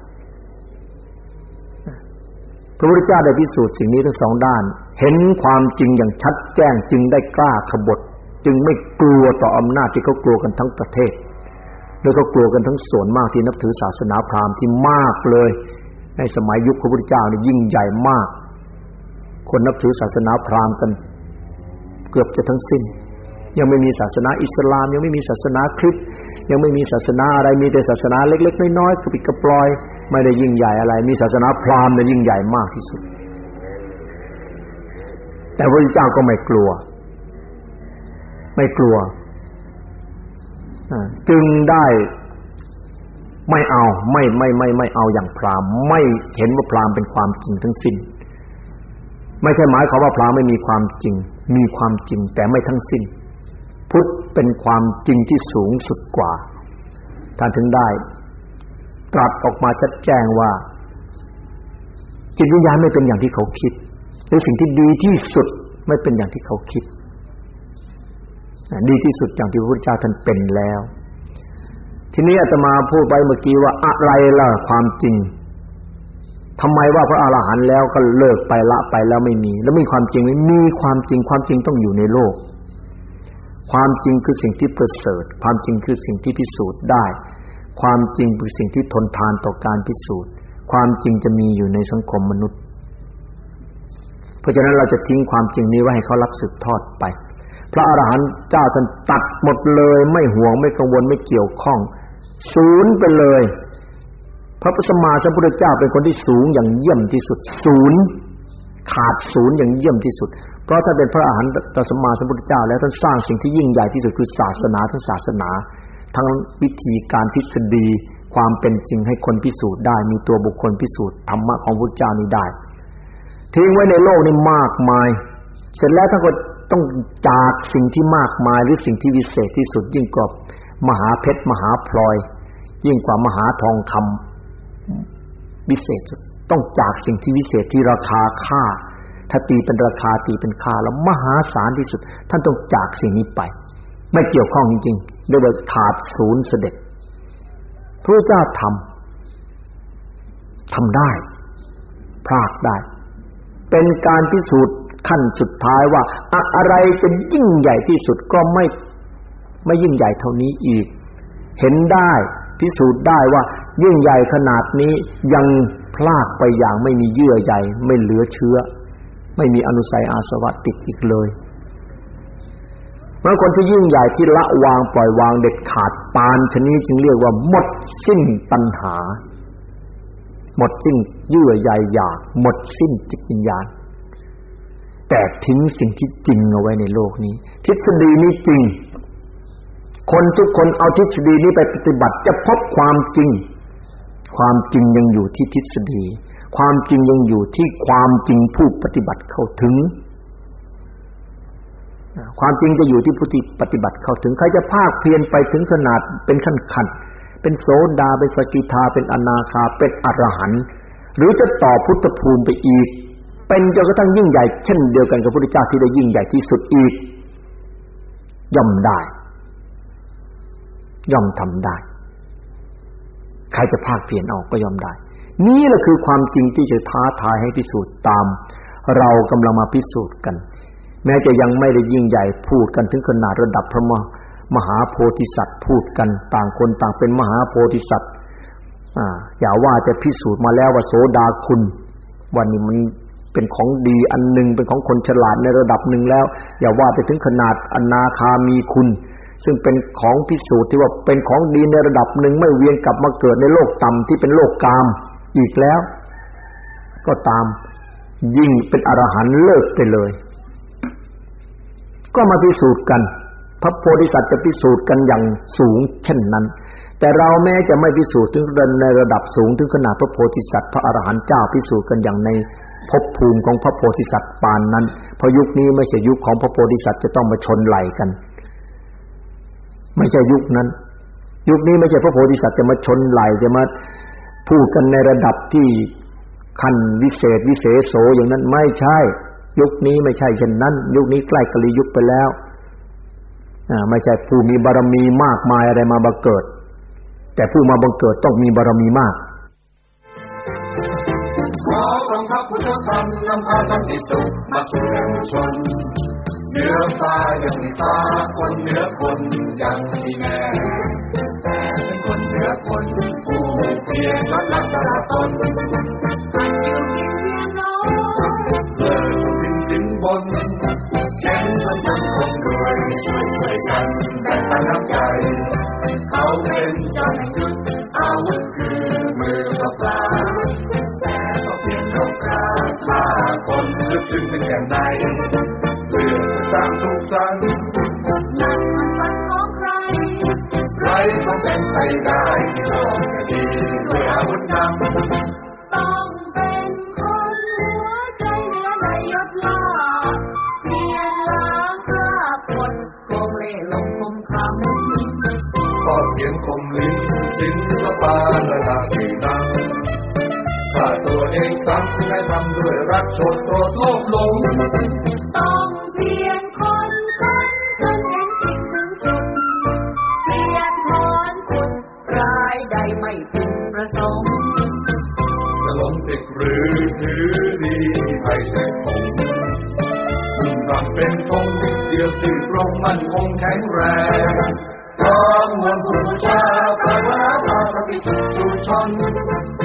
พระพุทธเจ้าได้พิสูจน์สิ่งนี้ทั้งสองด้านเห็นความจริงอย่างชัดแจ้งจึงได้กล้าขบฏจึงไม่กลัวต่ออำนาจที่เขากลัวกันทั้งประเทศแล้วก็กลัวกันทั้งส่วนมากที่นับถือศาสนาพราหมณ์ที่มากเลยในสมัยยุคพระพุทธเจ้านี่ยิ่งใหญ่มากคนนับถือศาสนาพราหมณ์กันเกือบจะทั้งสิ้นยังไม่มีศาสนาอิสลามยังไม่มีศาสนาคริสต์ยังไม่มีศาสนาอะไรมีแต่ศาสนาเล็กๆน้อยๆกระปิดกระปลอยไม่ได้ยิ่งใหญ่อะไรมีศาสนาพราหมณ์เนี่ยยิ่งใหญ่มากที่สุดแต่พระพุทธเจ้าก็ไม่กลัวไม่กลัวจึงได้ไม่เอาไม่ไม่ไม่ไม่เอาอย่างพราหมณ์ไม่เห็นว่าพราหมณ์เป็นความจริงทั้งสิ้นไม่ใช่หมายความว่าพราหมณ์ไม่มีความจริงมีความจริงแต่ไม่ทั้งสิ้นพุทธเป็นความจริงที่สูงสุดกว่าท่านถึงได้ตรัสออกมาชัดแจ้งว่าจิตวิญญาณไม่เป็นอย่างที่เขาคิดหรือสิ่งที่ดีที่สุดไม่เป็นอย่างที่เขาคิดดีที่สุดอย่างที่พระพุทธเจ้าท่านเป็นแล้วทีนี้อาตมาพูดไปเมื่อกี้ว่าอะไรล่ะความจริงทำไมว่าพระอรหันต์แล้วก็เลิกไปละไปแล้วไม่มีแล้วมีความจริงไหมมีความจริงความจริงต้องอยู่ในโลกความจริงคือสิ่งที่ประเสริฐความจริงคือสิ่งที่พิสูจน์ได้ความจริงคือสิ่งที่ทนทานต่อการพิสูจน์ความจริงจะมีอยู่ในสังคมมนุษย์เพราะฉะนั้นเราจะทิ้งความจริงนี้ไว้ให้เขารับสืบทอดไปพระอรหันต์เจ้าท่านตัดหมดเลยไม่ห่วงไม่กังวลไม่เกี่ยวข้องศูนย์ไปเลยพระสัมมาสัมพุทธเจ้าเป็นคนที่สูงอย่างเยี่ยมที่สุดศูนย์ขาดศูนย์อย่างเยี่ยมที่สุดเพราะท่านเป็นพระอรหันตสัมมาสัมพุทธเจ้าแล้วท่านสร้างสิ่งที่ยิ่งใหญ่ที่สุดคือศาสนาทั้งศาสนาทั้งวิธีการทฤษฎีความเป็นจริงให้คนพิสูจน์ได้มีตัวบุคคลพิสูจน์ธรรมะของพระพุทธเจ้านี้ได้ทิ้งไว้ในโลกนี้มากมายเสร็จแล้วท่านก็ต้องจากสิ่งที่มากมายหรือสิ่งที่วิเศษที่สุดยิ่งกว่ามหาเพชรมหาพลอยยิ่งกว่ามหาทองคำวิเศษสุดต้องจากสิ่งที่วิเศษที่ราคาค่าถ้าตีเป็นราคาตีเป็นค่าแล้วมหาศาลที่สุดท่านต้องจากสิ่งนี้ไปไม่เกี่ยวข้องจริงๆเรียกว่าขาดศูนย์เสด็จพระเจ้าทำทำได้พลาดได้เป็นการพิสูจน์ขั้นสุดท้ายว่าอะไรจะยิ่งใหญ่ที่สุดก็ไม่ไม่ยิ่งใหญ่เท่านี้อีกเห็นได้พิสูจน์ได้ว่ายิ่งใหญ่ขนาดนี้ยังพลาดไปอย่างไม่มีเยื่อใยไม่เหลือเชื้อไม่มีอนุสัยอาสวะติดอีกเลยเพราะคนที่ยิ่งใหญ่ที่ละวางปล่อยวางเด็ดขาดปานชนิดจึงเรียกว่าหมดสิ้นตัณหาหมดสิ้นเยื่อใยอยากหมดสิ้นจิตวิญญาณแต่ทิ้งสิ่งที่จริงเอาไว้ในโลกนี้ทฤษฎีนี้จริงคนทุกคนเอาทฤษฎีนี้ไปปฏิบัติจะพบความจริงความจริงยังอยู่ที่ทฤษฎีความจริงยังอยู่ที่ความจริงผู้ปฏิบัติเข้าถึงความจริงจะอยู่ที่ผู้ที่ปฏิบัติเข้าถึงใครจะภาคเพียรไปถึงขนาดเป็นขั้นๆเป็นโสดาเป็นสกิทาเป็นอนาคาเป็นอรหันต์หรือจะต่อพุทธภูมิไปอีกเป็นจนกระทั่งยิ่งใหญ่เช่นเดียวกันกับพระพุทธเจ้าที่ได้ยิ่งใหญ่ที่สุดอีกย่อมได้ย่อมทำได้ใครจะภาคเพียรเอาก็ย่อมได้นี่แหละคือความจริงที่จะท้าทายให้พิสูจน์ตามเรากำลังมาพิสูจน์กันแม้จะยังไม่ได้ยิ่งใหญ่พูดกันถึงขนาดระดับพระมหาโพธิสัตว์พูดกันต่างคนต่างเป็นมหาโพธิสัตว์อ่าอย่าว่าจะพิสูจน์มาแล้วว่าโสดาคุณวันนี้มันเป็นของดีอันนึงเป็นของคนฉลาดในระดับหนึ่งแล้วอย่าว่าไปถึงขนาดอนาคามีคุณซึ่งเป็นของพิสูจน์ที่ว่าเป็นของดีในระดับหนึ่งไม่เวียนกลับมาเกิดในโลกต่ำที่เป็นโลกกามอีกแล้วก็ตามยิ่งเป็นอรหันต์เลิกไปเลยก็มาพิสูจน์กันพระโพธิสัตว์จะพิสูจน์กันอย่างสูงเช่นนั้นแต่เราแม้จะไม่พิสูจน์ถึงในระดับสูงถึงขนาดพระโพธิสัตว์พระอรหันต์เจ้าพิสูจน์กันอย่างในภพภูมิของพระโพธิสัตว์ปานนั้นเพราะยุคนี้ไม่ใช่ยุคของพระโพธิสัตว์จะต้องมาชนไหล่กันไม่ใช่ยุคนั้นยุคนี้ไม่ใช่พระโพธิสัตว์จะมาชนไหล่จะมาพูดกันในระดับที่ขั้นวิเศษวิเศษโสอย่างนั้นไม่ใช่ยุคนี้ไม่ใช่เช่นนั้นยุคนี้ใกล้กลียุคไปแล้วอ่าไม่ใช่ผู้มีบารมีมากมายอะไรมาบังเกิดแต่ผู้มาบังเกิดต้องมีบารมีมากขอกองทัพพุทธธรรมนำพาสันติสุขมาสู่แดนชนเหนือฟ้ายังมีฟ้าคนเหนือคนยังมีแน่แต่เป็นคนเหนือคนผู้เพียรลดละสละตนอันอยู่เพียงเพียงน้อยเลิกทิ้งสินบนเข็นจนเป็นคนรวยช่วยช่วยกันแบ่งปันน้ำใจเขาเป็นเจ้าแห่งยุทธอาวุธคือมือปราบแต่ก็เพียงรบราฆ่าคนลึกซึ้งเป็นแก่ในเพื่อจะสร้างสุขสันต์นั่นมันฝันของใครใครก็เป็นไปได้ที่โลกจะดีด้วยอาวุธนำต้องเป็นคนหัวใจเหนือในยศล้าเพียรล้างคราบกดโกงเล่ห์ลงคมคำก็เขียนคมลิ้นศิลปะระดับสี่นั้นถ้าตัวเองซ้ำและทำด้วยรักโชดโกรธโลภหลงต้องเพียรคนคนจนเห็นจริงถึงสุดเพียรถอนขุดรายใดไม่พึงประสงค์จะหลงติดหรือถือดีให้เสร็จคงคุณทำเป็นธงเดียวสื่อตรงมั่นคงแข็งแรงพร้อมเหมือนผู้บูชาพระวราพาสันติสุขสู่ชน